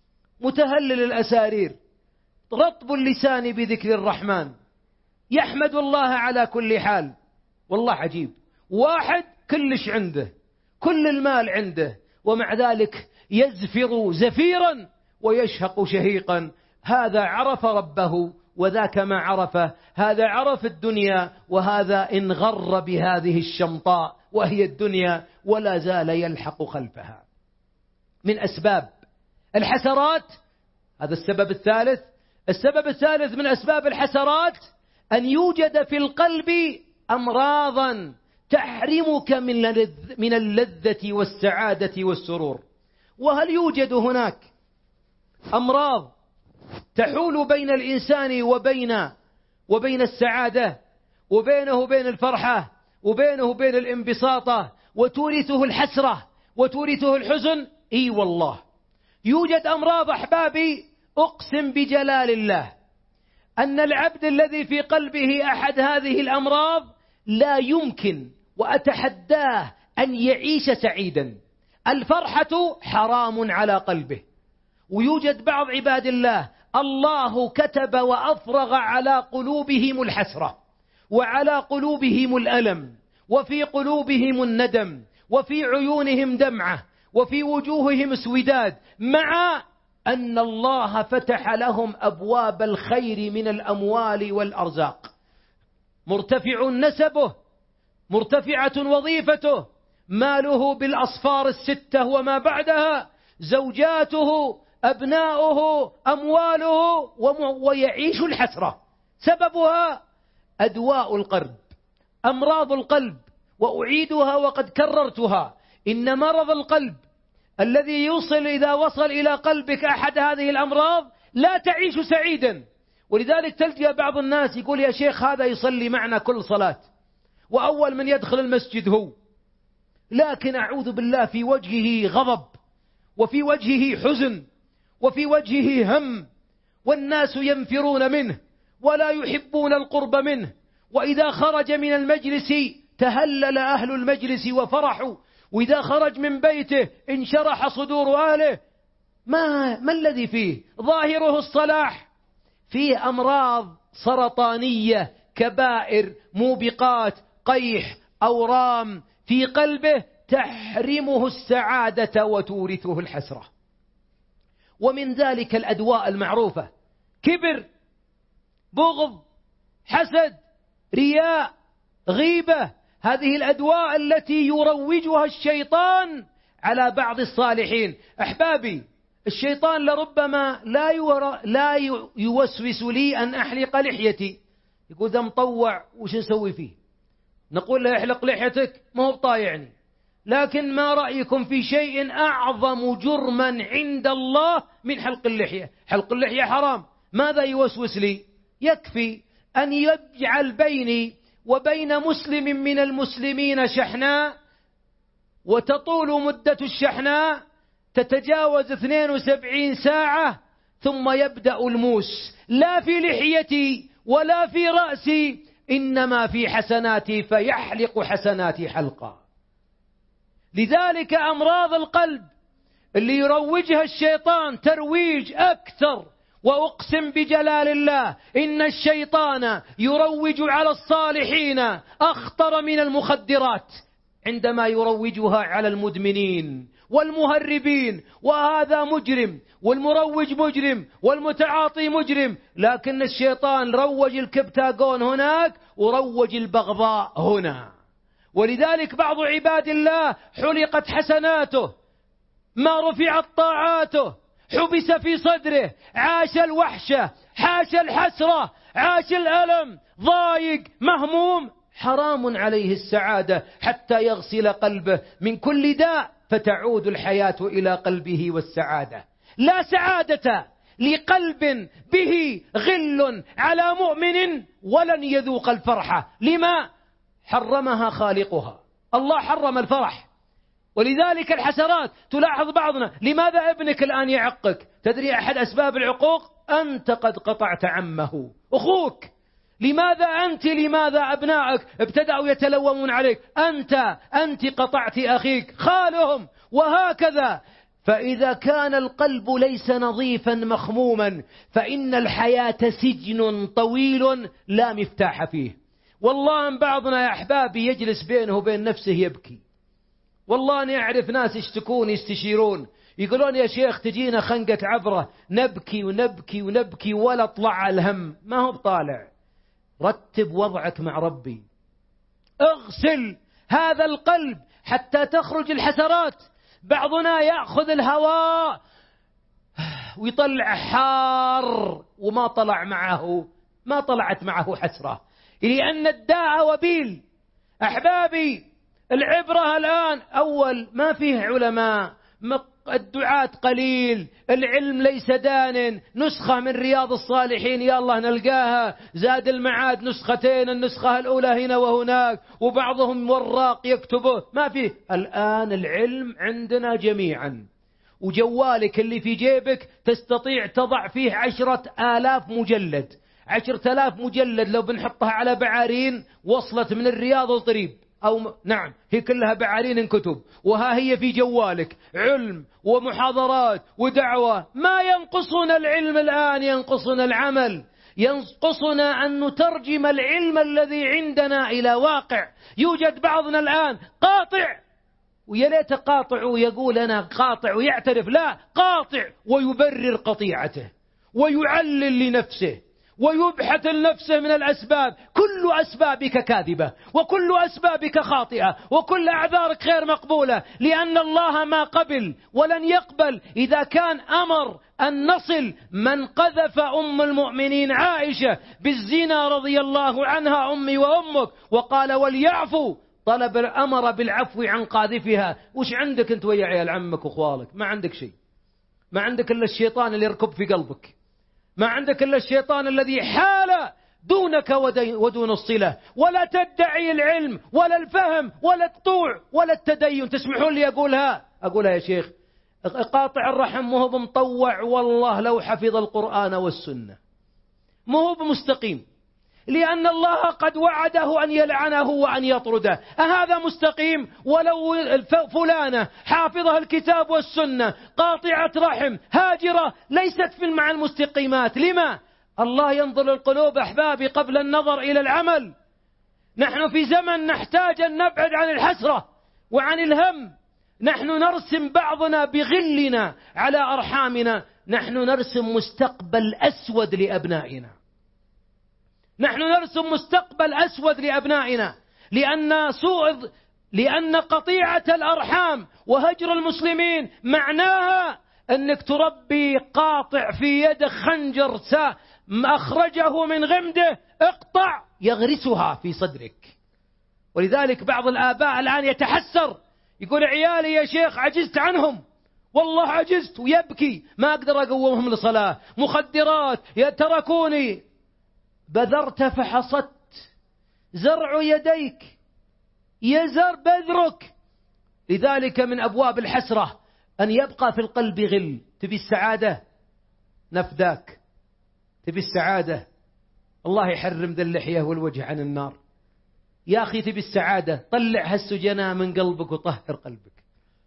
متهلل الأسارير، رطب اللسان بذكر الرحمن، يحمد الله على كل حال. والله عجيب، واحد كلش عنده، كل المال عنده، ومع ذلك يزفر زفيرا ويشهق شهيقا. هذا عرف ربه وذاك ما عرفه، هذا عرف الدنيا وهذا انغر بهذه الشمطاء وهي الدنيا، ولا زال يلحق خلفها. من أسباب الحسرات، هذا السبب الثالث. السبب الثالث من أسباب الحسرات أن يوجد في القلب أمراضا تحرمك من اللذة والسعادة والسرور. وهل يوجد هناك أمراض تحول بين الإنسان وبين السعادة، وبينه وبين الفرحة، وبينه وبين الانبساطة، وتورثه الحسرة وتورثه الحزن؟ إي والله يوجد أمراض أحبابي، أقسم بجلال الله أن العبد الذي في قلبه أحد هذه الأمراض لا يمكن وأتحداه أن يعيش سعيدا. الفرحة حرام على قلبه. ويوجد بعض عباد الله الله كتب وأفرغ على قلوبهم الحسرة، وعلى قلوبهم الألم، وفي قلوبهم الندم، وفي عيونهم دمعة، وفي وجوههم اسوداد، مع أن الله فتح لهم أبواب الخير من الأموال والأرزاق. مرتفع نسبه، مرتفعة وظيفته، ماله بالأصفار 6 وما بعدها، زوجاته، أبناؤه، أمواله، ويعيش الحسرة. سببها أدواء القلب، أمراض القلب. وأعيدها وقد كررتها، إن مرض القلب الذي يوصل إذا وصل إلى قلبك أحد هذه الأمراض لا تعيش سعيدا. ولذلك تلقى بعض الناس يقول يا شيخ هذا يصلي معنا كل صلاة، وأول من يدخل المسجد هو، لكن أعوذ بالله في وجهه غضب، وفي وجهه حزن، وفي وجهه هم، والناس ينفرون منه ولا يحبون القرب منه. وإذا خرج من المجلس تهلل أهل المجلس وفرحوا، وإذا خرج من بيته انشرح صدور أهله. ما الذي فيه؟ ظاهره الصلاح، فيه أمراض سرطانية كبائر، موبقات، قيح، أورام في قلبه تحرمه السعادة وتورثه الحسرة. ومن ذلك الأدواء المعروفة: كبر، بغض، حسد، رياء، غيبة. هذه الأدواء التي يروجها الشيطان على بعض الصالحين. أحبابي، الشيطان لربما لا يوسوس لي أن أحلق لحيتي، يقول ذا مطوع وش نسوي فيه؟ نقول له احلق لحيتك، ما هو طايعني. لكن ما رأيكم في شيء أعظم جرما عند الله من حلق اللحية؟ حلق اللحية حرام، ماذا يوسوس لي؟ يكفي أن يجعل بيني وبين مسلم من المسلمين شحناء، وتطول مدة الشحناء تتجاوز 72 ساعة، ثم يبدأ الموس، لا في لحيتي ولا في رأسي، إنما في حسناتي، فيحلق حسناتي حلقا. لذلك أمراض القلب اللي يروجها الشيطان ترويج أكثر. وأقسم بجلال الله إن الشيطان يروج على الصالحين أخطر من المخدرات عندما يروجها على المدمنين والمهربين. وهذا مجرم، والمروج مجرم، والمتعاطي مجرم، لكن الشيطان روج الكبتاغون هناك وروج البغضاء هنا. ولذلك بعض عباد الله حلقت حسناته، ما رفعت طاعاته، حبس في صدره، عاش الوحشة، حاش الحسرة، عاش الألم، ضايق، مهموم. حرام عليه السعادة حتى يغسل قلبه من كل داء، فتعود الحياة إلى قلبه والسعادة. لا سعادة لقلب به غل على مؤمن ولن يذوق الفرحة. لما؟ حرمها خالقها. الله حرم الفرح. ولذلك الحسرات، تلاحظ بعضنا: لماذا ابنك الآن يعقك؟ تدري أحد أسباب العقوق؟ أنت قد قطعت عمه، أخوك. لماذا أبنائك ابتدأوا يتلومون عليك؟ أنت قطعت أخيك، خالهم. وهكذا. فإذا كان القلب ليس نظيفا مخموما، فإن الحياة سجن طويل لا مفتاح فيه. والله أن بعضنا يا أحبابي يجلس بينه وبين نفسه يبكي. والله أني أعرف ناس يشتكون يستشيرون، يقولون يا شيخ تجينا خنقة عبرة، نبكي ونبكي ونبكي ولا طلع الهم. ما هو بطالع. رتب وضعك مع ربي، اغسل هذا القلب حتى تخرج الحسرات. بعضنا يأخذ الهواء ويطلع حار وما طلعت معه حسرة، لأن الداء وبيل. أحبابي، العبرة الآن أول ما فيه علماء، الدعاة قليل، العلم ليس دان. نسخة من رياض الصالحين يا الله نلقاها، زاد المعاد نسختين، النسخة الأولى هنا وهناك، وبعضهم وراق يكتبه. ما فيه الآن العلم عندنا جميعا. وجوالك اللي في جيبك تستطيع تضع فيه 10,000 مجلد. 10,000 مجلد لو بنحطها على بعارين وصلت من الرياض الطريب، أو نعم هي كلها بعارين كتب، وها هي في جوالك علم ومحاضرات ودعوة. ما ينقصنا العلم الآن، ينقصنا العمل، ينقصنا أن نترجم العلم الذي عندنا إلى واقع. يوجد بعضنا الآن قاطع، ويا ليت قاطع ويقول أنا قاطع ويعترف، لا، قاطع ويبرر قطيعته ويعلل لنفسه ويبحث لنفسه من الأسباب. كل أسبابك كاذبة، وكل أسبابك خاطئة، وكل أعذارك غير مقبولة، لأن الله ما قبل ولن يقبل إذا كان أمر أن نصل من قذف أم المؤمنين عائشة بالزنا رضي الله عنها أمي وأمك، وقال وليعفوا، طلب أمر بالعفو عن قاذفها. وش عندك أنت ويا عيال عمك وأخوالك؟ ما عندك شيء، ما عندك إلا الشيطان اللي يركب في قلبك، ما عندك إلا الشيطان الذي حال دونك ودون الصلة. ولا تدعي العلم ولا الفهم ولا الطوع ولا التدين. تسمحون لي أقولها يا شيخ، قاطع الرحم مو بمطوع، والله لو حفظ القرآن والسنة مو بمستقيم، لأن الله قد وعده أن يلعنه وأن يطرده. أهذا مستقيم؟ ولو فلانة حافظها الكتاب والسنة قاطعة رحم هاجرة ليست مع المستقيمات. لما؟ الله ينظر القلوب أحبابي قبل النظر إلى العمل. نحن في زمن نحتاج أن نبعد عن الحسرة وعن الهم. نحن نرسم بعضنا بغلنا على أرحامنا، نحن نرسم مستقبل أسود لأبنائنا. نحن نرسم مستقبل أسود لأبنائنا، لأن قطيعة الأرحام وهجر المسلمين معناها أنك تربي قاطع في يده خنجر أخرجه من غمده، اقطع يغرسها في صدرك. ولذلك بعض الآباء الآن يتحسر، يقول عيالي يا شيخ عجزت عنهم، والله عجزت، ويبكي ما أقدر أقومهم لصلاة، مخدرات يتركوني. بذرت فحصدت، زرع يديك يزر بذرك. لذلك من أبواب الحسرة أن يبقى في القلب غل. تبي السعادة نفداك، تبي السعادة الله يحرم ذا اللحية والوجه عن النار. يا أخي تبي السعادة طلع هالسجناء من قلبك وطهر قلبك،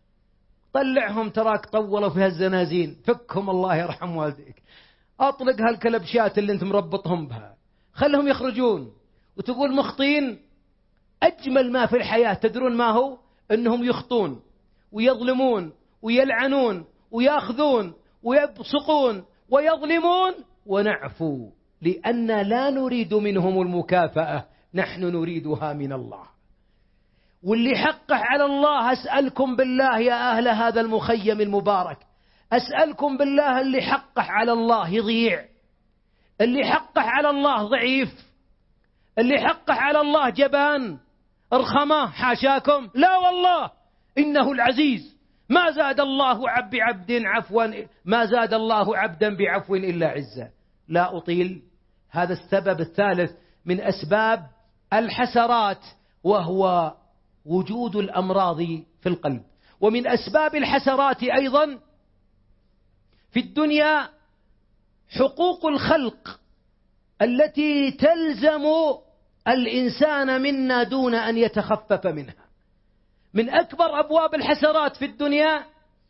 طلعهم تراك طولوا في هالزنازين، فكهم الله يرحم والديك، أطلق هالكلبشات اللي انت مربطهم بها، خلهم يخرجون. وتقول مخطين، أجمل ما في الحياة تدرون ما هو؟ أنهم يخطون ويظلمون ويلعنون ويأخذون ويبصقون ويظلمون ونعفو، لأن لا نريد منهم المكافأة، نحن نريدها من الله. واللي حقه على الله، أسألكم بالله يا أهل هذا المخيم المبارك، أسألكم بالله اللي حقه على الله يضيع، اللي حقه على الله ضعيف، اللي حقه على الله جبان ارخمه حاشاكم، لا والله إنه العزيز، ما زاد الله بعبد عفوا، ما زاد الله عبدا بعفو إلا عزة. لا أطيل. هذا السبب الثالث من أسباب الحسرات، وهو وجود الأمراض في القلب. ومن أسباب الحسرات أيضا في الدنيا حقوق الخلق التي تلزم الإنسان منا دون أن يتخفف منها. من أكبر أبواب الحسرات في الدنيا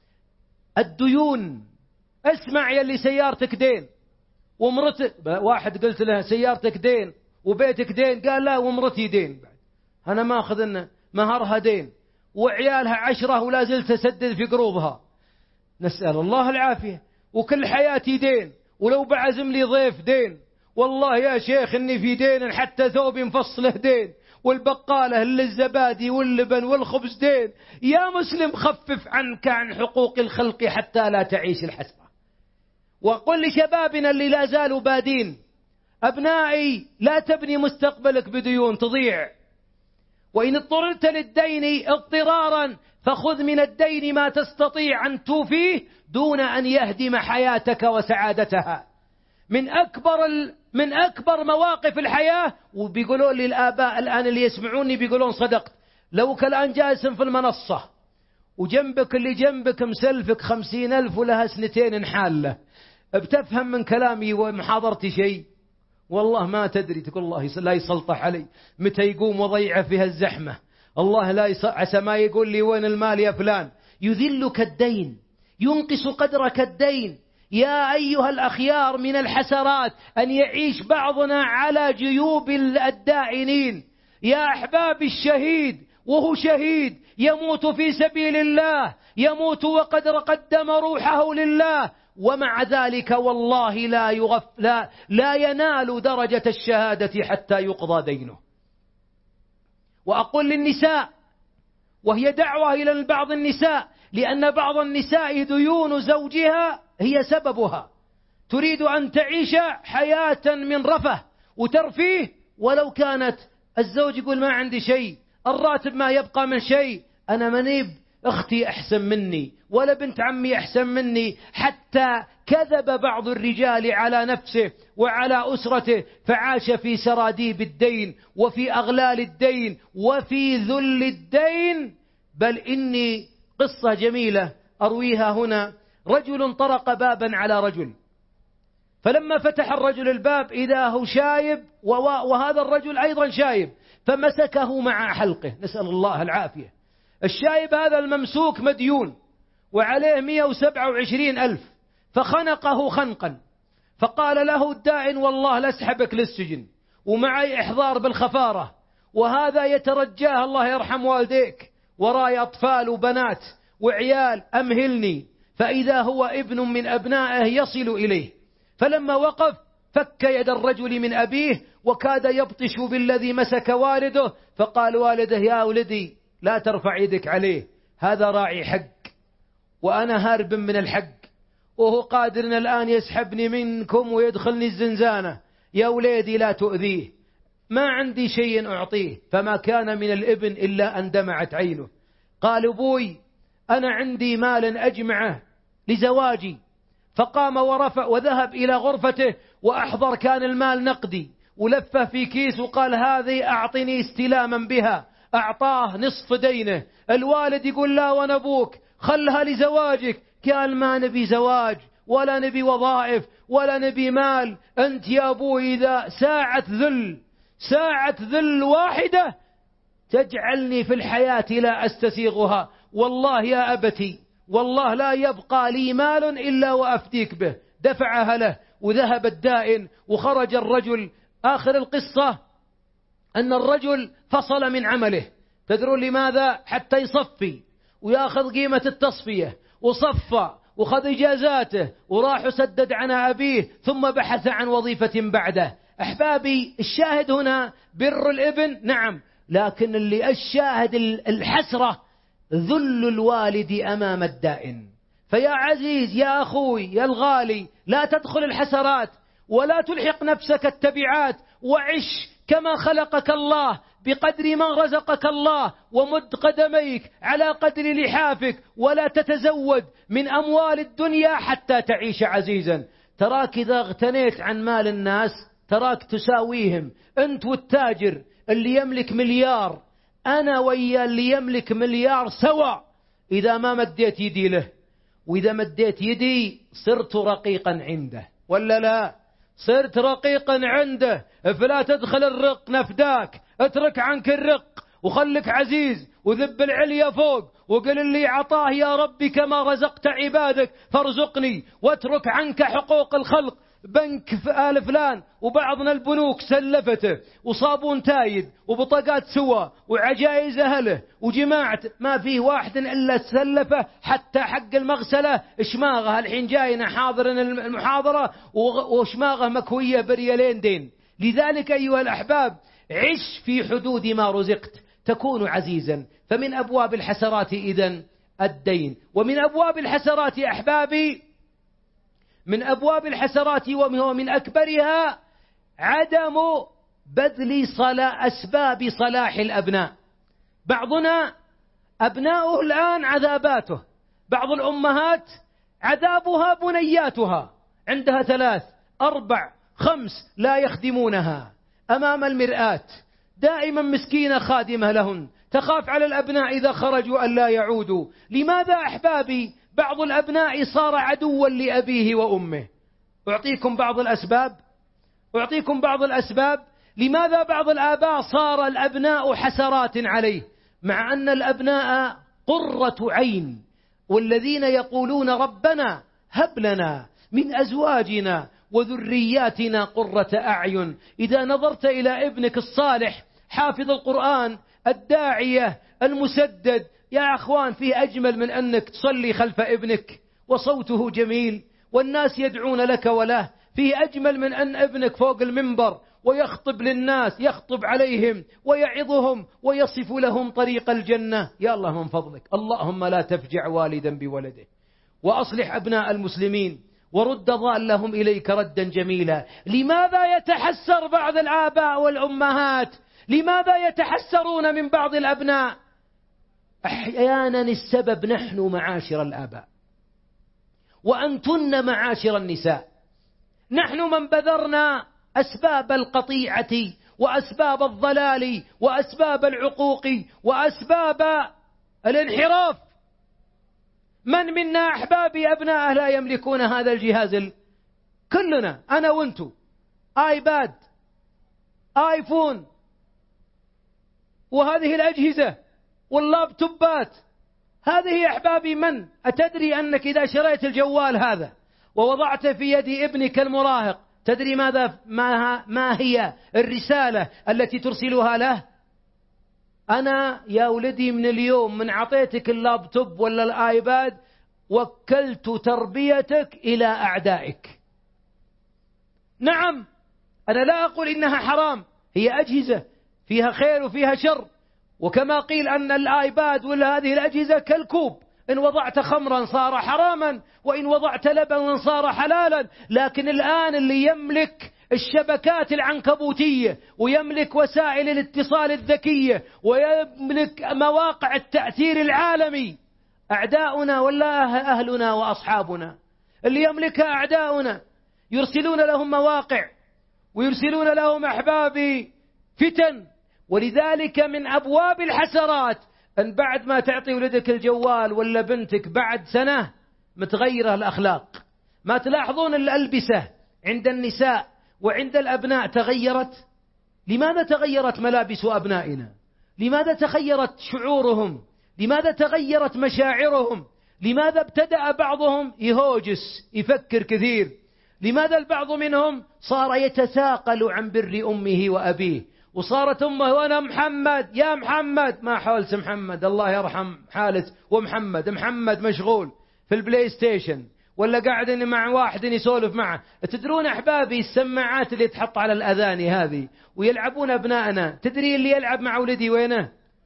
الديون. اسمع يا اللي سيارتك دين ومرتك، واحد قلت له سيارتك دين وبيتك دين، قال لا ومرتي دين بعد، أنا ما أخذ مهرها دين وعيالها 10 ولا زلت أسدد في قروضها، نسأل الله العافية، وكل حياتي دين، ولو بعزم لي ضيف دين، والله يا شيخ إني في دين حتى ثوب مفصله دين، والبقالة للزبادي واللبن والخبز دين. يا مسلم خفف عنك عن حقوق الخلق حتى لا تعيش الحسرة. وقل لشبابنا اللي لا زالوا بادين، أبنائي لا تبني مستقبلك بديون تضيع، وإن اضطررت للدين اضطرارا فخذ من الدين ما تستطيع أن توفيه دون أن يهدم حياتك وسعادتها. من أكبر مواقف الحياة، وبيقولون لي الآباء الآن اللي يسمعوني بيقولون صدقت، لو كان جالس في المنصة وجنبك اللي جنبك مسلفك 50,000 ولها 2 حالة، بتفهم من كلامي ومحاضرتي شيء؟ والله ما تدري، تقول الله لا يسلطح علي متى يقوم وضيعه في هالزحمة، الله لا عسى ما يقول لي وين المال يا فلان. يذلك الدين، ينقص قدرك الدين. يا أيها الأخيار من الحسرات أن يعيش بعضنا على جيوب الداعنين. يا أحباب الشهيد وهو شهيد يموت في سبيل الله، يموت وقد قدم روحه لله، ومع ذلك والله لا ينال درجة الشهادة حتى يقضى دينه. وأقول للنساء، وهي دعوة إلى بعض النساء، لأن بعض النساء ديون زوجها هي سببها، تريد أن تعيش حياة من رفاه وترفيه، ولو كانت الزوج يقول ما عندي شيء، الراتب ما يبقى من شيء، أنا منيب، أختي أحسن مني ولا بنت عمي أحسن مني. حتى كذب بعض الرجال على نفسه وعلى أسرته، فعاش في سراديب الدين وفي أغلال الدين وفي ذل الدين. بل إني قصة جميلة أرويها هنا. رجل طرق بابا على رجل، فلما فتح الرجل الباب إذا هو شايب وهذا الرجل أيضا شايب، فمسكه مع حلقه، نسأل الله العافية. الشايب هذا الممسوك مديون وعليه 127,000، فخنقه خنقا، فقال له الداعن: والله لأسحبك للسجن ومعي إحضار بالخفارة، وهذا يترجاه الله يرحم والديك، وراي أطفال وبنات وعيال، أمهلني. فإذا هو ابن من أبنائه يصل إليه. فلما وقف فك يد الرجل من أبيه وكاد يبطش بالذي مسك والده، فقال والده: يا ولدي لا ترفع يدك عليه، هذا راعي حق وأنا هارب من الحق، وهو قادر الآن يسحبني منكم ويدخلني الزنزانة، يا وليدي لا تؤذيه، ما عندي شيء أعطيه. فما كان من الابن إلا أن دمعت عينه. قال: أبوي أنا عندي مال أجمعه لزواجي. فقام ورفع وذهب إلى غرفته وأحضر، كان المال نقدي، ولفه في كيس وقال: هذه أعطني استلاما بها. أعطاه نصف دينه. الوالد يقول: لا وأنا أبوك، خلها لزواجك. قال: ما نبي زواج ولا نبي وظائف ولا نبي مال، أنت يا أبوي إذا ساعة ذل واحدة تجعلني في الحياة لا أستسيغها، والله يا أبتي والله لا يبقى لي مال إلا وأفديك به. دفعها له وذهب الدائن وخرج الرجل. آخر القصة أن الرجل فصل من عمله. تدرون لماذا؟ حتى يصفي ويأخذ قيمة التصفية، وصفى وخذ إجازاته وراح سدد عن أبيه، ثم بحث عن وظيفة بعده. أحبابي، الشاهد هنا بر الابن، نعم، لكن اللي الشاهد الحسرة ذل الوالد أمام الدائن. فيا عزيز، يا أخوي، يا الغالي، لا تدخل الحسرات ولا تلحق نفسك التبعات، وعش كما خلقك الله بقدر ما رزقك الله، ومد قدميك على قدر لحافك، ولا تتزود من أموال الدنيا حتى تعيش عزيزا. تراك إذا اغتنيت عن مال الناس تراك تساويهم، أنت والتاجر اللي يملك مليار، أنا ويا اللي يملك مليار سوا إذا ما مديت يدي له، وإذا مديت يدي صرت رقيقا عنده، ولا لا؟ صرت رقيقا عنده. فلا تدخل الرق نفداك، اترك عنك الرق وخلك عزيز، وذب العليا فوق، وقل اللي عطاه: يا ربي كما رزقت عبادك فارزقني، واترك عنك حقوق الخلق. بنك آل فلان وبعضنا البنوك سلفته، وصابون تايد وبطاقات سوا وعجائز أهله وجماعة، ما فيه واحد إلا سلفه حتى حق المغسلة شماغه. الحين جاينا حاضر المحاضرة وشماغه مكوية بريالين دين. لذلك أيها الأحباب، عش في حدود ما رزقت تكون عزيزا. فمن أبواب الحسرات إذن الدين. ومن أبواب الحسرات أحبابي، من أبواب الحسرات ومن أكبرها عدم بذل أسباب صلاح الأبناء. بعضنا أبناؤه الآن عذاباته، بعض الأمهات عذابها بنياتها، عندها 3 4 5 لا يخدمونها أمام المرآة، دائما مسكينة خادمة لهن، تخاف على الأبناء إذا خرجوا أن لا يعودوا. لماذا أحبابي بعض الأبناء صار عدوا لأبيه وأمه؟ أعطيكم بعض الأسباب. لماذا بعض الآباء صار الأبناء حسرات عليه، مع أن الأبناء قرة عين، والذين يقولون: ربنا هب لنا من أزواجنا وذرياتنا قرة أعين. إذا نظرت إلى ابنك الصالح حافظ القرآن الداعية المسدد، يا أخوان، فيه أجمل من أنك تصلي خلف ابنك وصوته جميل والناس يدعون لك وله. فيه أجمل من أن ابنك فوق المنبر ويخطب للناس، يخطب عليهم ويعظهم ويصف لهم طريق الجنة. يا الله من فضلك اللهم لا تفجع والدا بولده، وأصلح أبناء المسلمين، ورد ضالهم إليك ردا جميلا. لماذا يتحسر بعض الآباء والأمهات؟ لماذا يتحسرون من بعض الأبناء؟ أحيانا السبب نحن معاشر الآباء، وأنتن معاشر النساء. نحن من بذرنا أسباب القطيعة وأسباب الضلال وأسباب العقوق وأسباب الانحراف. من منا أحبابي أبناء لا يملكون هذا الجهاز؟ كلنا، أنا وأنتو، آيباد، آيفون، وهذه الأجهزة واللابتوبات. هذه أحبابي من أتدري أنك إذا شريت الجوال هذا ووضعت في يد ابنك المراهق، تدري ما هي الرسالة التي ترسلها له؟ أنا يا ولدي من اليوم من عطيتك اللابتوب ولا الآيباد وكلت تربيتك إلى أعدائك. نعم، أنا لا أقول إنها حرام، هي أجهزة فيها خير وفيها شر، وكما قيل أن الآيباد ولا هذه الأجهزة كالكوب، إن وضعت خمرا صار حراما، وإن وضعت لبنا صار حلالا. لكن الآن اللي يملك الشبكات العنكبوتية ويملك وسائل الاتصال الذكية ويملك مواقع التأثير العالمي أعداؤنا ولا أهلنا وأصحابنا؟ اللي يملكها أعداؤنا، يرسلون لهم مواقع ويرسلون لهم أحباب فتن. ولذلك من أبواب الحسرات أن بعد ما تعطي ولدك الجوال ولا بنتك بعد سنة متغيرة الأخلاق. ما تلاحظون الألبسة عند النساء وعند الأبناء تغيرت؟ لماذا تغيرت ملابس أبنائنا؟ لماذا تغيرت شعورهم؟ لماذا تغيرت مشاعرهم؟ لماذا ابتدأ بعضهم يهوجس يفكر كثير؟ لماذا البعض منهم صار يتثاقل عن بر أمه وأبيه؟ وصارت أمه وأنا محمد يا محمد، ما حولت محمد، الله يرحم حالة ومحمد مشغول في البلاي ستيشن ولا قاعد مع واحد يسولف معه. تدرون أحبابي السماعات اللي تحط على الأذان هذه ويلعبون أبنائنا، تدري اللي يلعب مع ولدي وينه؟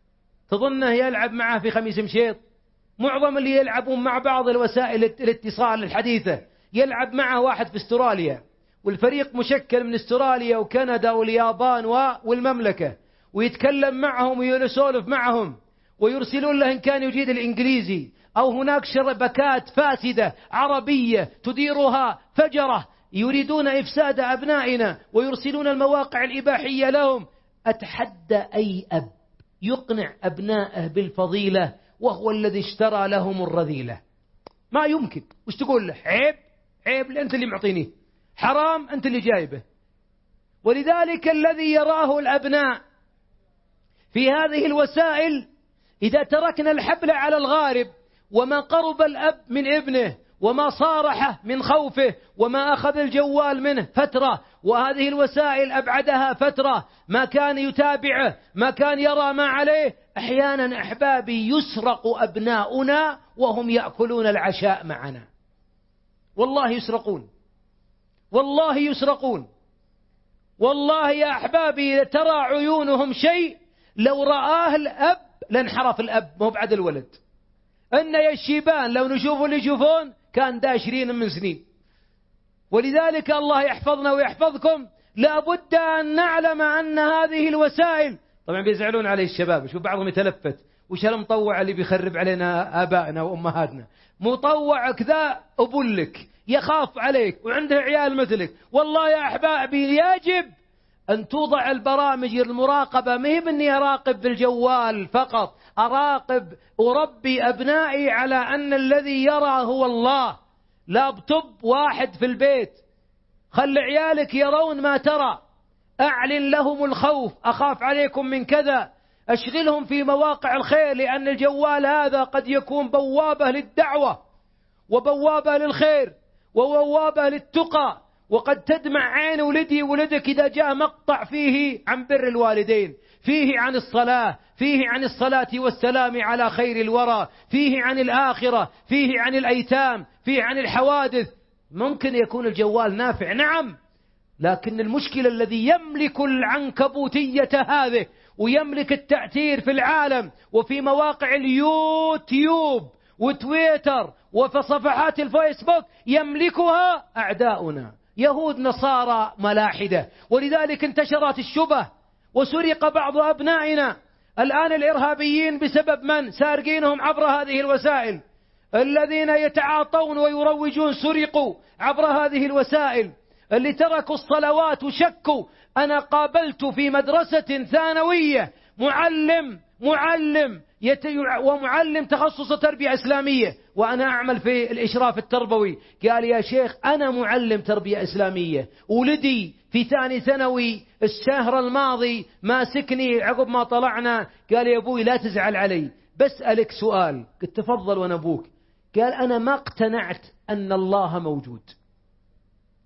تظنه يلعب معه في خميس مشيط؟ معظم اللي يلعبون مع بعض الوسائل الاتصال الحديثة يلعب معه واحد في استراليا، والفريق مشكل من استراليا وكندا واليابان والمملكة، ويتكلم معهم ويسولف معهم ويرسلون له إن كان يجيد الإنجليزي. أو هناك شبكات فاسدة عربية تديرها فجرة يريدون إفساد أبنائنا ويرسلون المواقع الإباحية لهم. أتحدى أي أب يقنع أبنائه بالفضيلة وهو الذي اشترى لهم الرذيلة. ما يمكن. وش تقول له؟ عيب أنت اللي معطينيه، حرام أنت اللي جايبه. ولذلك الذي يراه الأبناء في هذه الوسائل، إذا تركنا الحبل على الغارب وما قرب الأب من ابنه وما صارحه من خوفه وما أخذ الجوال منه فترة وهذه الوسائل أبعدها فترة، ما كان يتابعه، ما كان يرى ما عليه، أحيانا أحبابي يسرق أبناؤنا وهم يأكلون العشاء معنا. والله يسرقون، والله يسرقون، والله يا أحبابي ترى عيونهم شيء لو رآه الأب لانحرف الأب، مو بعد الولد. إن يا الشيبان لو نشوفوا اللي يشوفون كان داشرين من سنين. ولذلك الله يحفظنا ويحفظكم، لابد أن نعلم أن هذه الوسائل، طبعا بيزعلون عليه الشباب، شوف بعضهم يتلفت، وش المطوع اللي بيخرب علينا آبائنا وأمهاتنا؟ مطوع كذا أبولك يخاف عليك وعنده عيال مثلك. والله يا أحبابي يجب أن توضع البرامج المراقبة، ما هي بأني أراقب بالجوال فقط، أراقب أربي أبنائي على أن الذي يرى هو الله. لابتوب واحد في البيت، خل عيالك يرون ما ترى، أعلن لهم الخوف، أخاف عليكم من كذا، أشغلهم في مواقع الخير، لأن الجوال هذا قد يكون بوابة للدعوة وبوابة للخير وبوابة للتقى، وقد تدمع عين ولدي ولدك إذا جاء مقطع فيه عن بر الوالدين، فيه عن الصلاة، فيه عن الصلاة والسلام على خير الورى، فيه عن الآخرة، فيه عن الأيتام، فيه عن الحوادث. ممكن يكون الجوال نافع، نعم، لكن المشكلة الذي يملك العنكبوتية هذه ويملك التأثير في العالم وفي مواقع اليوتيوب وتويتر وفي صفحات الفيسبوك يملكها أعداؤنا، يهود نصارى ملاحدة. ولذلك انتشرت الشبه وسرق بعض أبنائنا. الآن الإرهابيين بسبب من سارقينهم عبر هذه الوسائل، الذين يتعاطون ويروجون سرقوا عبر هذه الوسائل، اللي تركوا الصلوات وشكوا. أنا قابلت في مدرسة ثانوية معلم ومعلم تخصص تربية إسلامية، وأنا أعمل في الإشراف التربوي. قال يا شيخ أنا معلم تربية إسلامية، ولدي في ثاني ثانوي الشهر الماضي ماسكني عقب ما طلعنا، قال يا أبوي لا تزعل علي، بسألك سؤال. قلت تفضل وأنا أبوك. قال أنا ما اقتنعت أن الله موجود.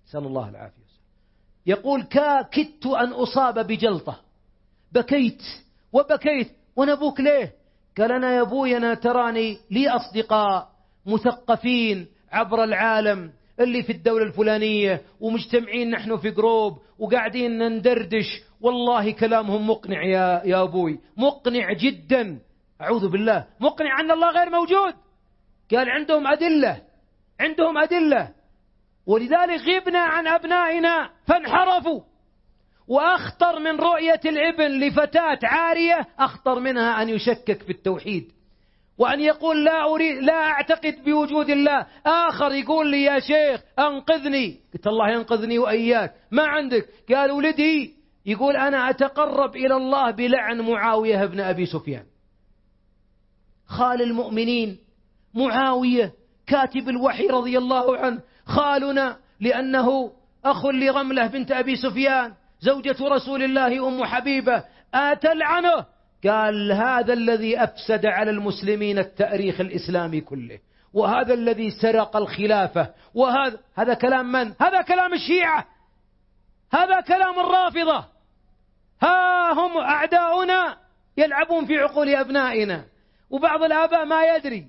نسأل الله العافية. يقول كدت أن أصاب بجلطة، بكيت وبكيت. وأنا أبوك ليه؟ قال أنا يا أبوي أنا تراني لي أصدقاء مثقفين عبر العالم اللي في الدولة الفلانية ومجتمعين نحن في جروب وقاعدين ندردش، والله كلامهم مقنع يا أبوي، مقنع جدا. أعوذ بالله، مقنع أن الله غير موجود. قال عندهم أدلة، ولذلك غبنا عن أبنائنا فانحرفوا. وأخطر من رؤية الابن لفتاة عارية أخطر منها أن يشكك في التوحيد وأن يقول لا أعتقد بوجود الله. آخر يقول لي يا شيخ أنقذني، قلت الله ينقذني وإياك، ما عندك؟ قال ولدي يقول أنا أتقرب إلى الله بلعن معاوية بن أبي سفيان، خال المؤمنين معاوية كاتب الوحي رضي الله عنه، خالنا لأنه أخ لرملة بنت أبي سفيان زوجة رسول الله أم حبيبة، أتلعنه؟ قال هذا الذي أفسد على المسلمين التاريخ الإسلامي كله، وهذا الذي سرق الخلافة، هذا كلام من؟ هذا كلام الشيعة، هذا كلام الرافضة. ها هم أعداؤنا يلعبون في عقول أبنائنا، وبعض الآباء ما يدري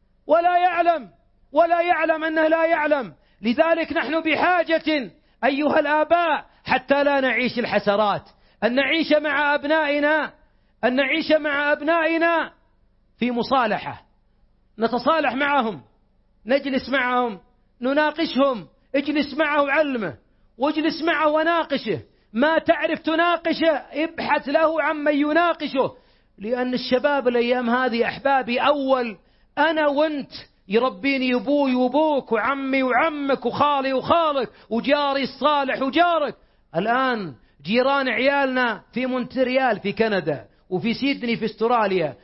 ولا يعلم أنه لا يعلم. لذلك نحن بحاجة أيها الآباء حتى لا نعيش الحسرات، أن نعيش مع أبنائنا في مصالحة، نتصالح معهم، نجلس معهم، نناقشهم. اجلس معه علمه، واجلس معه وناقشه. ما تعرف تناقشه ابحث له عمن يناقشه، لأن الشباب الأيام هذه أحبابي أول أنا وأنت يربيني أبوي وأبوك وعمي وعمك وخالي وخالك وجاري الصالح وجارك. الآن جيران عيالنا في مونتريال في كندا، وفي سيدني في استراليا،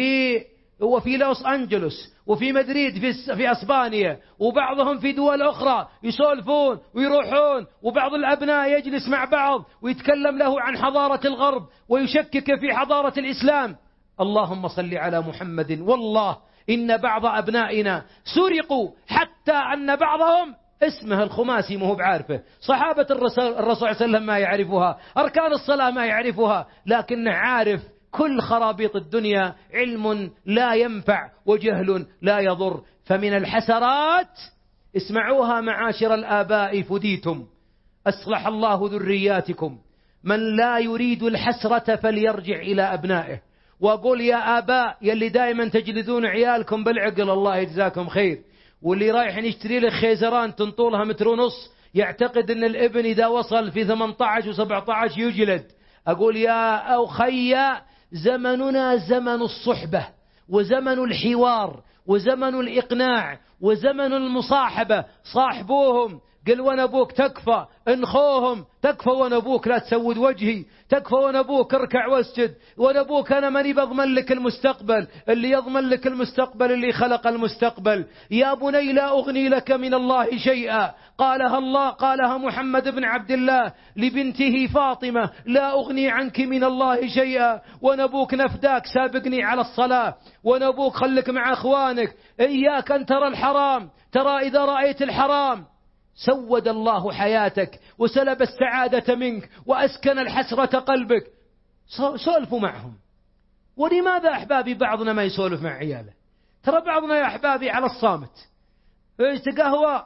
وفي لوس أنجلوس، وفي مدريد في أسبانيا، وبعضهم في دول أخرى يسولفون ويروحون، وبعض الأبناء يجلس مع بعض ويتكلم له عن حضارة الغرب ويشكك في حضارة الإسلام. اللهم صل على محمد. والله إن بعض أبنائنا سرقوا حتى أن بعضهم اسمه الخماسي مو بعارفه، صحابة الرسول صلى الله عليه وسلم ما يعرفها، أركان الصلاة ما يعرفها، لكنه عارف كل خرابيط الدنيا. علم لا ينفع وجهل لا يضر. فمن الحسرات اسمعوها معاشر الآباء فديتم، أصلح الله ذرياتكم. من لا يريد الحسرة فليرجع إلى أبنائه. وأقول يا آباء يلي دائما تجلدون عيالكم بالعقل الله يجزاكم خير، واللي رايح يشتري له خيزران تنطولها 1.5 متر يعتقد أن الابن إذا وصل في 18 و17 يجلد. أقول يا أخي زمننا زمن الصحبة وزمن الحوار وزمن الإقناع وزمن المصاحبة. صاحبوهم، قل وانا ابوك تكفى، انخوهم تكفى وانا ابوك لا تسود وجهي، تكفى وانا ابوك اركع واسجد، وانا ابوك انا ماني بضمن لك المستقبل، اللي يضمن لك المستقبل اللي خلق المستقبل. يا بني لا اغني لك من الله شيئا، قالها محمد بن عبد الله لبنته فاطمة، لا اغني عنك من الله شيئا، وانا ابوك نفداك سابقني على الصلاة، وانا ابوك خلك مع اخوانك، اياك ان ترى الحرام، ترى اذا رأيت الحرام سود الله حياتك وسلب السعادة منك وأسكن الحسرة قلبك. سولفوا معهم. ولماذا أحبابي بعضنا ما يسولف مع عياله؟ ترى بعضنا يا أحبابي على الصامت، يتقهوى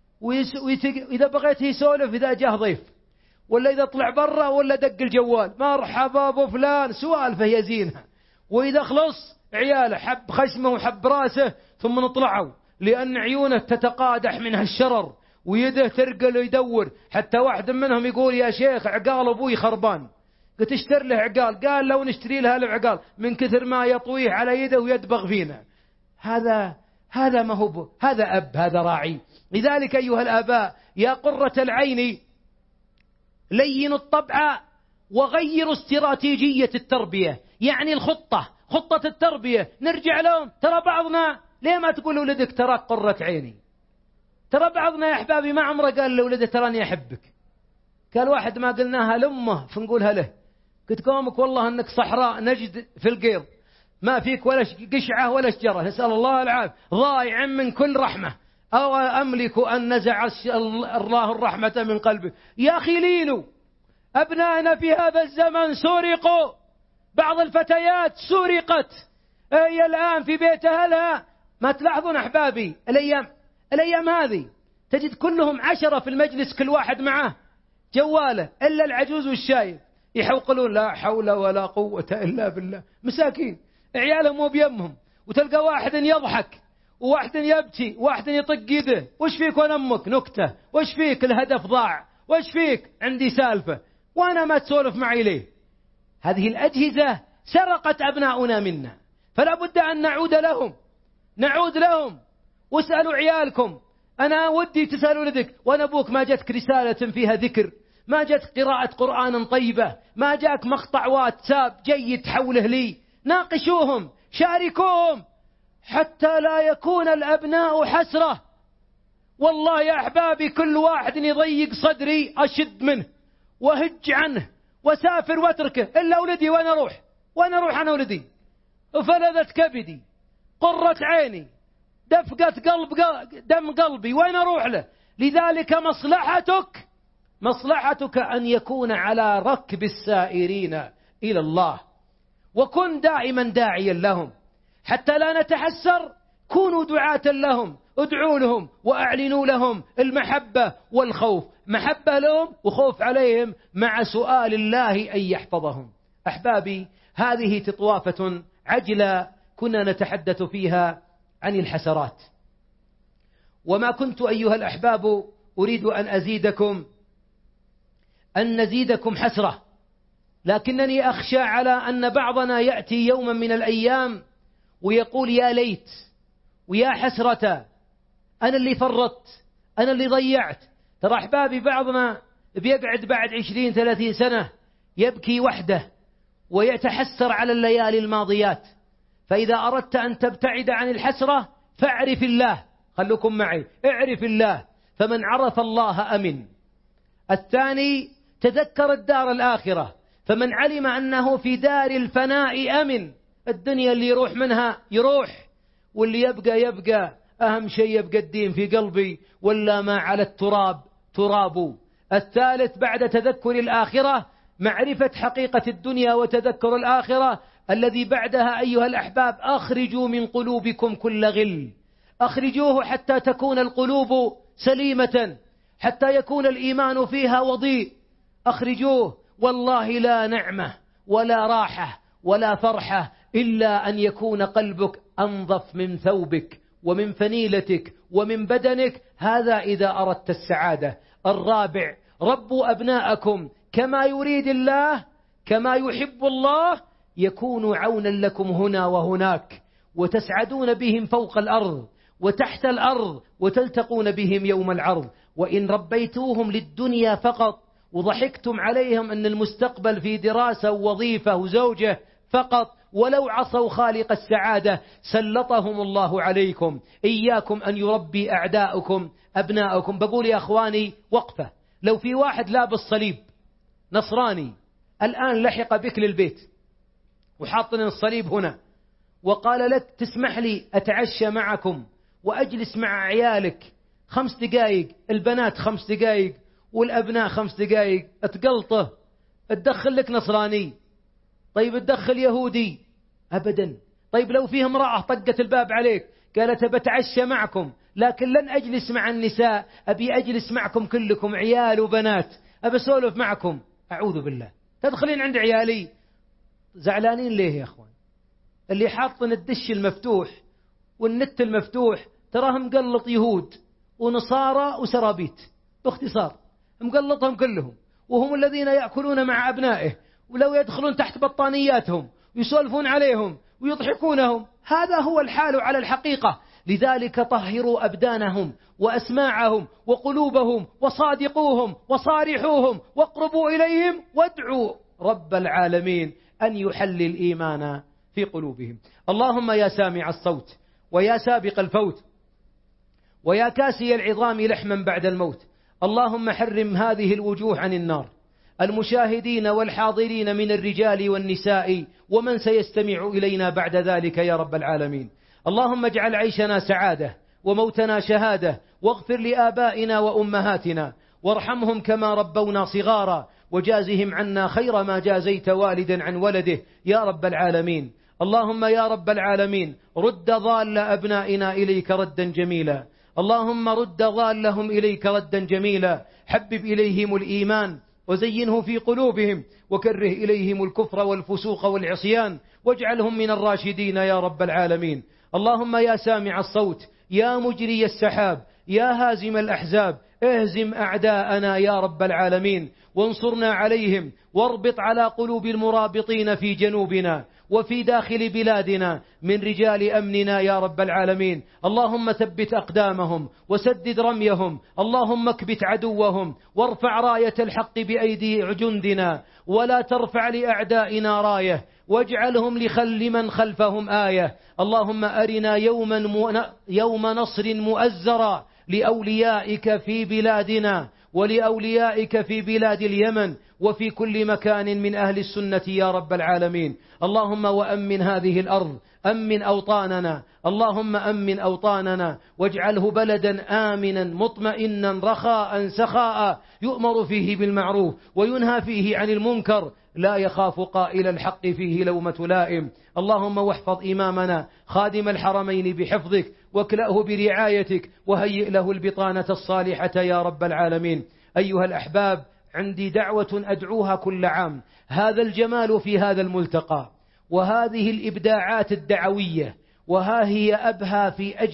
وإذا بغيت يسولف إذا جاه ضيف، ولا إذا طلع برا، ولا دق الجوال مرحبا أبو فلان، سوالفه يزينها. وإذا خلص عياله حب خشمه وحب راسه ثم نطلعوا، لأن عيونه تتقادح منها الشرر ويده ترقل ويدور. حتى واحد منهم يقول يا شيخ عقال أبوي خربان، قلت اشتر له عقال، قال لو نشتري له العقال من كثر ما يطويه على يده ويدبغ فينا. هذا ما هو، هذا أب، هذا راعي. لذلك أيها الآباء يا قرة العين لينوا الطبع وغيروا استراتيجية التربية، يعني خطة التربية نرجع لهم. ترى بعضنا ليه ما تقول ولدك تراك قرة عيني؟ ترى بعضنا يا أحبابي ما عمره قال لولده تراني أحبك. قال واحد ما قلناها لأمه فنقولها له، قلت قومك والله أنك صحراء نجد في القير، ما فيك ولا قشعة ولا شجرة، نسأل الله العافية، ضايع من كل رحمة. أو أملك أن نزع الله الرحمة من قلبه. يا أخي لينوا، أبنائنا في هذا الزمن سرقوا، بعض الفتيات سرقت هي الآن في بيت أهلها. ما تلاحظون أحبابي الأيام هذه تجد كلهم 10 في المجلس، كل واحد معه جواله إلا العجوز والشايب، يحوقلون لا حول ولا قوة إلا بالله. مساكين عيالهم مو بيمهم، وتلقى واحد يضحك وواحد يبكي وواحد يطق يده. وش فيك وانا أمك؟ نكتة. وش فيك؟ الهدف ضاع. وش فيك؟ عندي سالفة. وأنا ما تسولف معي ليه؟ هذه الأجهزة سرقت أبناؤنا منا، فلا بد أن نعود لهم. واسألوا عيالكم. أنا ودي تسأل ولدك، وأنا أبوك ما جاتك رسالة فيها ذكر؟ ما جاتك قراءة قرآن طيبة؟ ما جاك مقطع واتساب جيد حوله لي؟ ناقشوهم، شاركوهم، حتى لا يكون الأبناء حسرة. والله يا أحبابي كل واحد يضيق صدري أشد منه وهج عنه وسافر واتركه، إلا ولدي. وأنا أروح أنا ولدي، وفلذة كبدي، قرة عيني، دفقة دم قلبي، وين أروح له؟ لذلك مصلحتك أن يكون على ركب السائرين إلى الله، وكن دائما داعيا لهم حتى لا نتحسر. كونوا دعاة لهم، ادعوا لهم وأعلنوا لهم المحبة والخوف، محبة لهم وخوف عليهم، مع سؤال الله أن يحفظهم. أحبابي هذه تطوافة عجلة كنا نتحدث فيها عن الحسرات، وما كنت أيها الأحباب أريد أن نزيدكم حسرة، لكنني أخشى على أن بعضنا يأتي يوما من الأيام ويقول يا ليت ويا حسرة، أنا اللي فرطت، أنا اللي ضيعت. ترى أحبابي بعضنا بيقعد بعد 20-30 سنة يبكي وحده ويتحسر على الليالي الماضيات. فإذا أردت أن تبتعد عن الحسرة فاعرف الله. خلوكم معي، اعرف الله، فمن عرف الله أمن. الثاني تذكر الدار الآخرة، فمن علم أنه في دار الفناء أمن. الدنيا اللي يروح منها يروح، واللي يبقى أهم شيء يبقى الدين في قلبي، ولا ما على التراب تراب. الثالث بعد تذكر الآخرة معرفة حقيقة الدنيا وتذكر الآخرة، الذي بعدها أيها الأحباب أخرجوا من قلوبكم كل غل، أخرجوه حتى تكون القلوب سليمة، حتى يكون الإيمان فيها وضيء. أخرجوه. والله لا نعمة ولا راحة ولا فرحة إلا أن يكون قلبك أنظف من ثوبك ومن فنيلتك ومن بدنك. هذا إذا أردت السعادة. الرابع ربوا أبناءكم كما يريد الله، كما يحب الله، يكونوا عونا لكم هنا وهناك، وتسعدون بهم فوق الأرض وتحت الأرض، وتلتقون بهم يوم العرض. وإن ربيتوهم للدنيا فقط وضحكتم عليهم أن المستقبل في دراسة ووظيفة وزوجة فقط، ولو عصوا خالق السعادة سلطهم الله عليكم. إياكم أن يربي أعداؤكم أبناءكم. بقول يا أخواني وقفة، لو في واحد لابس صليب نصراني الآن لحق بك للبيت وحاطن الصليب هنا، وقال لك تسمح لي أتعشى معكم وأجلس مع عيالك 5 دقائق، البنات 5 دقائق والأبناء 5 دقائق، اتقلطه، تدخل لك نصراني. طيب تدخل يهودي؟ أبدا. طيب لو فيه امرأة طقت الباب عليك قالت بتعشى معكم، لكن لن أجلس مع النساء، أبي أجلس معكم كلكم عيال وبنات، أبي أسولف معكم. أعوذ بالله، تدخلين عند عيالي. زعلانين ليه يا أخوان؟ اللي حاطن الدش المفتوح والنت المفتوح تراهم مقلط يهود ونصارى وسرابيت، باختصار مقلطهم كلهم، وهم الذين يأكلون مع أبنائه، ولو يدخلون تحت بطانياتهم ويسولفون عليهم ويضحكونهم. هذا هو الحال على الحقيقة. لذلك طهروا أبدانهم وأسماعهم وقلوبهم، وصادقوهم وصارحوهم، واقربوا إليهم، وادعوا رب العالمين أن يحل الإيمان في قلوبهم. اللهم يا سامع الصوت ويا سابق الفوت ويا كاسي العظام لحما بعد الموت، اللهم حرم هذه الوجوه عن النار، المشاهدين والحاضرين من الرجال والنساء ومن سيستمع إلينا بعد ذلك يا رب العالمين. اللهم اجعل عيشنا سعادة وموتنا شهادة، واغفر لآبائنا وأمهاتنا وارحمهم كما ربونا صغارا، وجازهم عنا خير ما جازيت والدا عن ولده يا رب العالمين. اللهم يا رب العالمين رد ضال أبنائنا إليك ردا جميلا، اللهم رد ضالهم إليك ردا جميلا، حبب إليهم الإيمان وزينه في قلوبهم، وكره إليهم الكفر والفسوق والعصيان، واجعلهم من الراشدين يا رب العالمين. اللهم يا سامع الصوت، يا مجري السحاب، يا هازم الأحزاب، اهزم أعداءنا يا رب العالمين، وانصرنا عليهم، واربط على قلوب المرابطين في جنوبنا وفي داخل بلادنا من رجال أمننا يا رب العالمين. اللهم ثبت أقدامهم وسدد رميهم، اللهم اكبت عدوهم، وارفع راية الحق بأيدي جندنا، ولا ترفع لأعدائنا راية، واجعلهم لمن خلفهم آية. اللهم أرنا يوم نصر مؤزرا لأوليائك في بلادنا ولأوليائك في بلاد اليمن وفي كل مكان من أهل السنة يا رب العالمين. اللهم وأمن هذه الأرض، أمن أوطاننا، اللهم أمن أوطاننا، واجعله بلدا آمنا مطمئنا رخاء سخاء، يؤمر فيه بالمعروف وينهى فيه عن المنكر، لا يخاف قائل الحق فيه لومة لائم. اللهم واحفظ إمامنا خادم الحرمين بحفظك، واكلأه برعايتك، وهيئ له البطانة الصالحة يا رب العالمين. أيها الأحباب، عندي دعوة أدعوها كل عام، هذا الجمال في هذا الملتقى، وهذه الإبداعات الدعوية، وها هي أبهى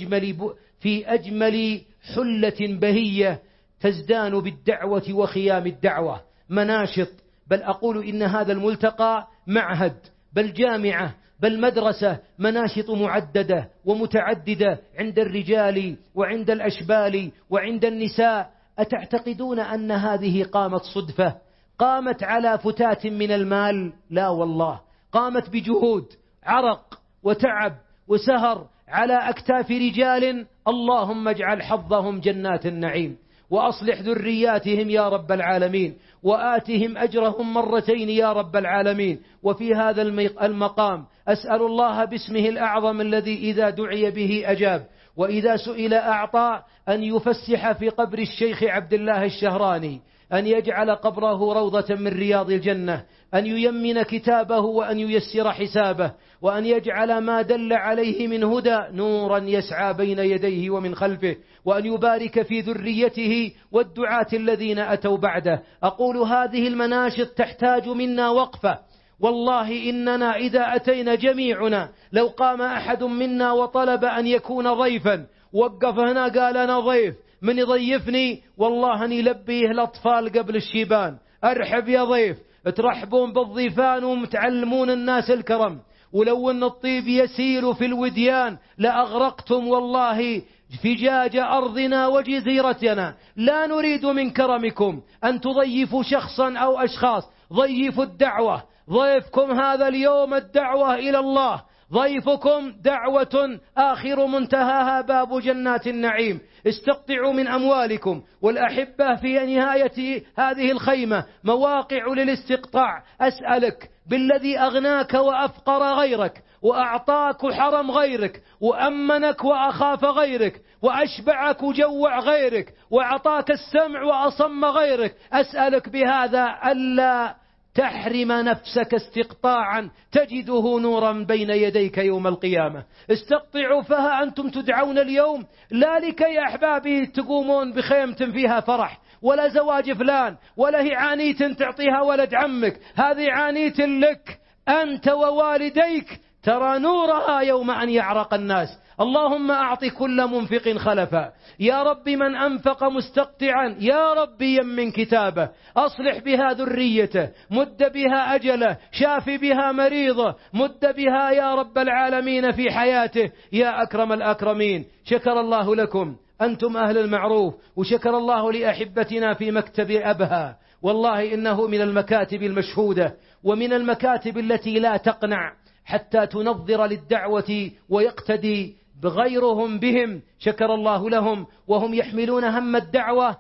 في أجمل حلة بهية تزدان بالدعوة وخيام الدعوة، مناشط، بل أقول إن هذا الملتقى معهد، بل جامعة، بل مدرسة، مناشط معددة ومتعددة عند الرجال وعند الأشبال وعند النساء. أتعتقدون أن هذه قامت صدفة؟ قامت على فتات من المال؟ لا والله، قامت بجهود، عرق وتعب وسهر على أكتاف رجال. اللهم اجعل حظهم جنات النعيم، وأصلح ذرياتهم يا رب العالمين، وآتهم أجرهم مرتين يا رب العالمين. وفي هذا المقام أسأل الله باسمه الأعظم الذي إذا دعي به أجاب وإذا سئل أعطى، أن يفسح في قبر الشيخ عبد الله الشهراني، أن يجعل قبره روضة من رياض الجنة، أن ييمن كتابه وأن ييسر حسابه، وأن يجعل ما دل عليه من هدى نورا يسعى بين يديه ومن خلفه، وأن يبارك في ذريته والدعاة الذين أتوا بعده. أقول هذه المناشط تحتاج منا وقفة، والله إننا إذا أتينا جميعنا، لو قام أحد منا وطلب أن يكون ضيفا، وقف هنا قال أنا ضيف، من يضيفني والله أن يلبيه الأطفال قبل الشيبان، أرحب يا ضيف، ترحبون بالضيفان ومتعلمون الناس الكرم، ولو أن الطيب يسيل في الوديان لأغرقتم والله فجاج أرضنا وجزيرتنا. لا نريد من كرمكم أن تضيفوا شخصا أو أشخاص، ضيفوا الدعوة. ضيفكم هذا اليوم الدعوة إلى الله، ضيفكم دعوة آخر منتهاها باب جنات النعيم. استقطعوا من أموالكم، والأحبة في نهاية هذه الخيمة مواقع للاستقطاع. أسألك بالذي أغناك وأفقر غيرك، وأعطاك حرم غيرك، وأمنك وأخاف غيرك، وأشبعك وجوع غيرك، وأعطاك السمع وأصم غيرك، أسألك بهذا ألا تحرم نفسك استقطاعا تجده نورا بين يديك يوم القيامة. استقطعوا، فها أنتم تدعون اليوم لا لكي يا أحبابي تقومون بخيمة فيها فرح، ولا زواج فلان، ولا هي عانيت تعطيها ولد عمك، هذه عانيت لك أنت ووالديك، ترى نورها يوم أن يعرق الناس. اللهم أعط كل منفق خلفا يا رب، من أنفق مستقطعا يا رب يمن كتابه، أصلح بها ذريته، مد بها أجله، شاف بها مريضه، مد بها يا رب العالمين في حياته يا أكرم الأكرمين. شكر الله لكم، أنتم أهل المعروف، وشكر الله لأحبتنا في مكتب أبها، والله إنه من المكاتب المشهودة، ومن المكاتب التي لا تقنع حتى تنظر للدعوة ويقتدي بغيرهم بهم. شكر الله لهم، وهم يحملون هم الدعوة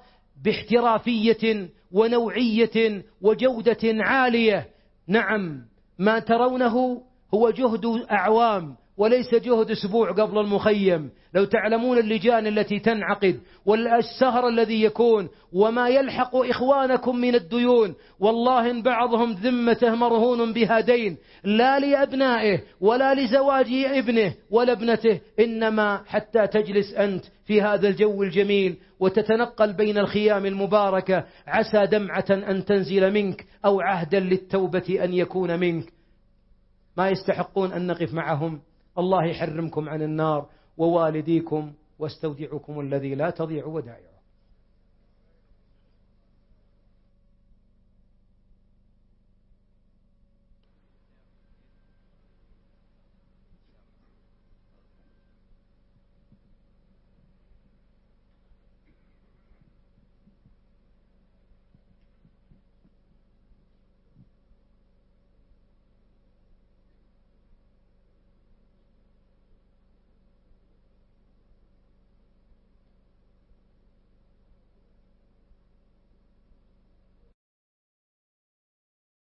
باحترافية ونوعية وجودة عالية. نعم، ما ترونه هو جهد أعوام وليس جهد أسبوع قبل المخيم. لو تعلمون اللجان التي تنعقد والسهر الذي يكون وما يلحق إخوانكم من الديون، والله إن بعضهم ذمته مرهون بها دين، لا لأبنائه ولا لزواج ابنه ولا ابنته، إنما حتى تجلس أنت في هذا الجو الجميل وتتنقل بين الخيام المباركة، عسى دمعة أن تنزل منك أو عهدا للتوبة أن يكون منك. ما يستحقون أن نقف معهم. الله يحرمكم عن النار ووالديكم، واستودعكم الذي لا تضيع ودائعه.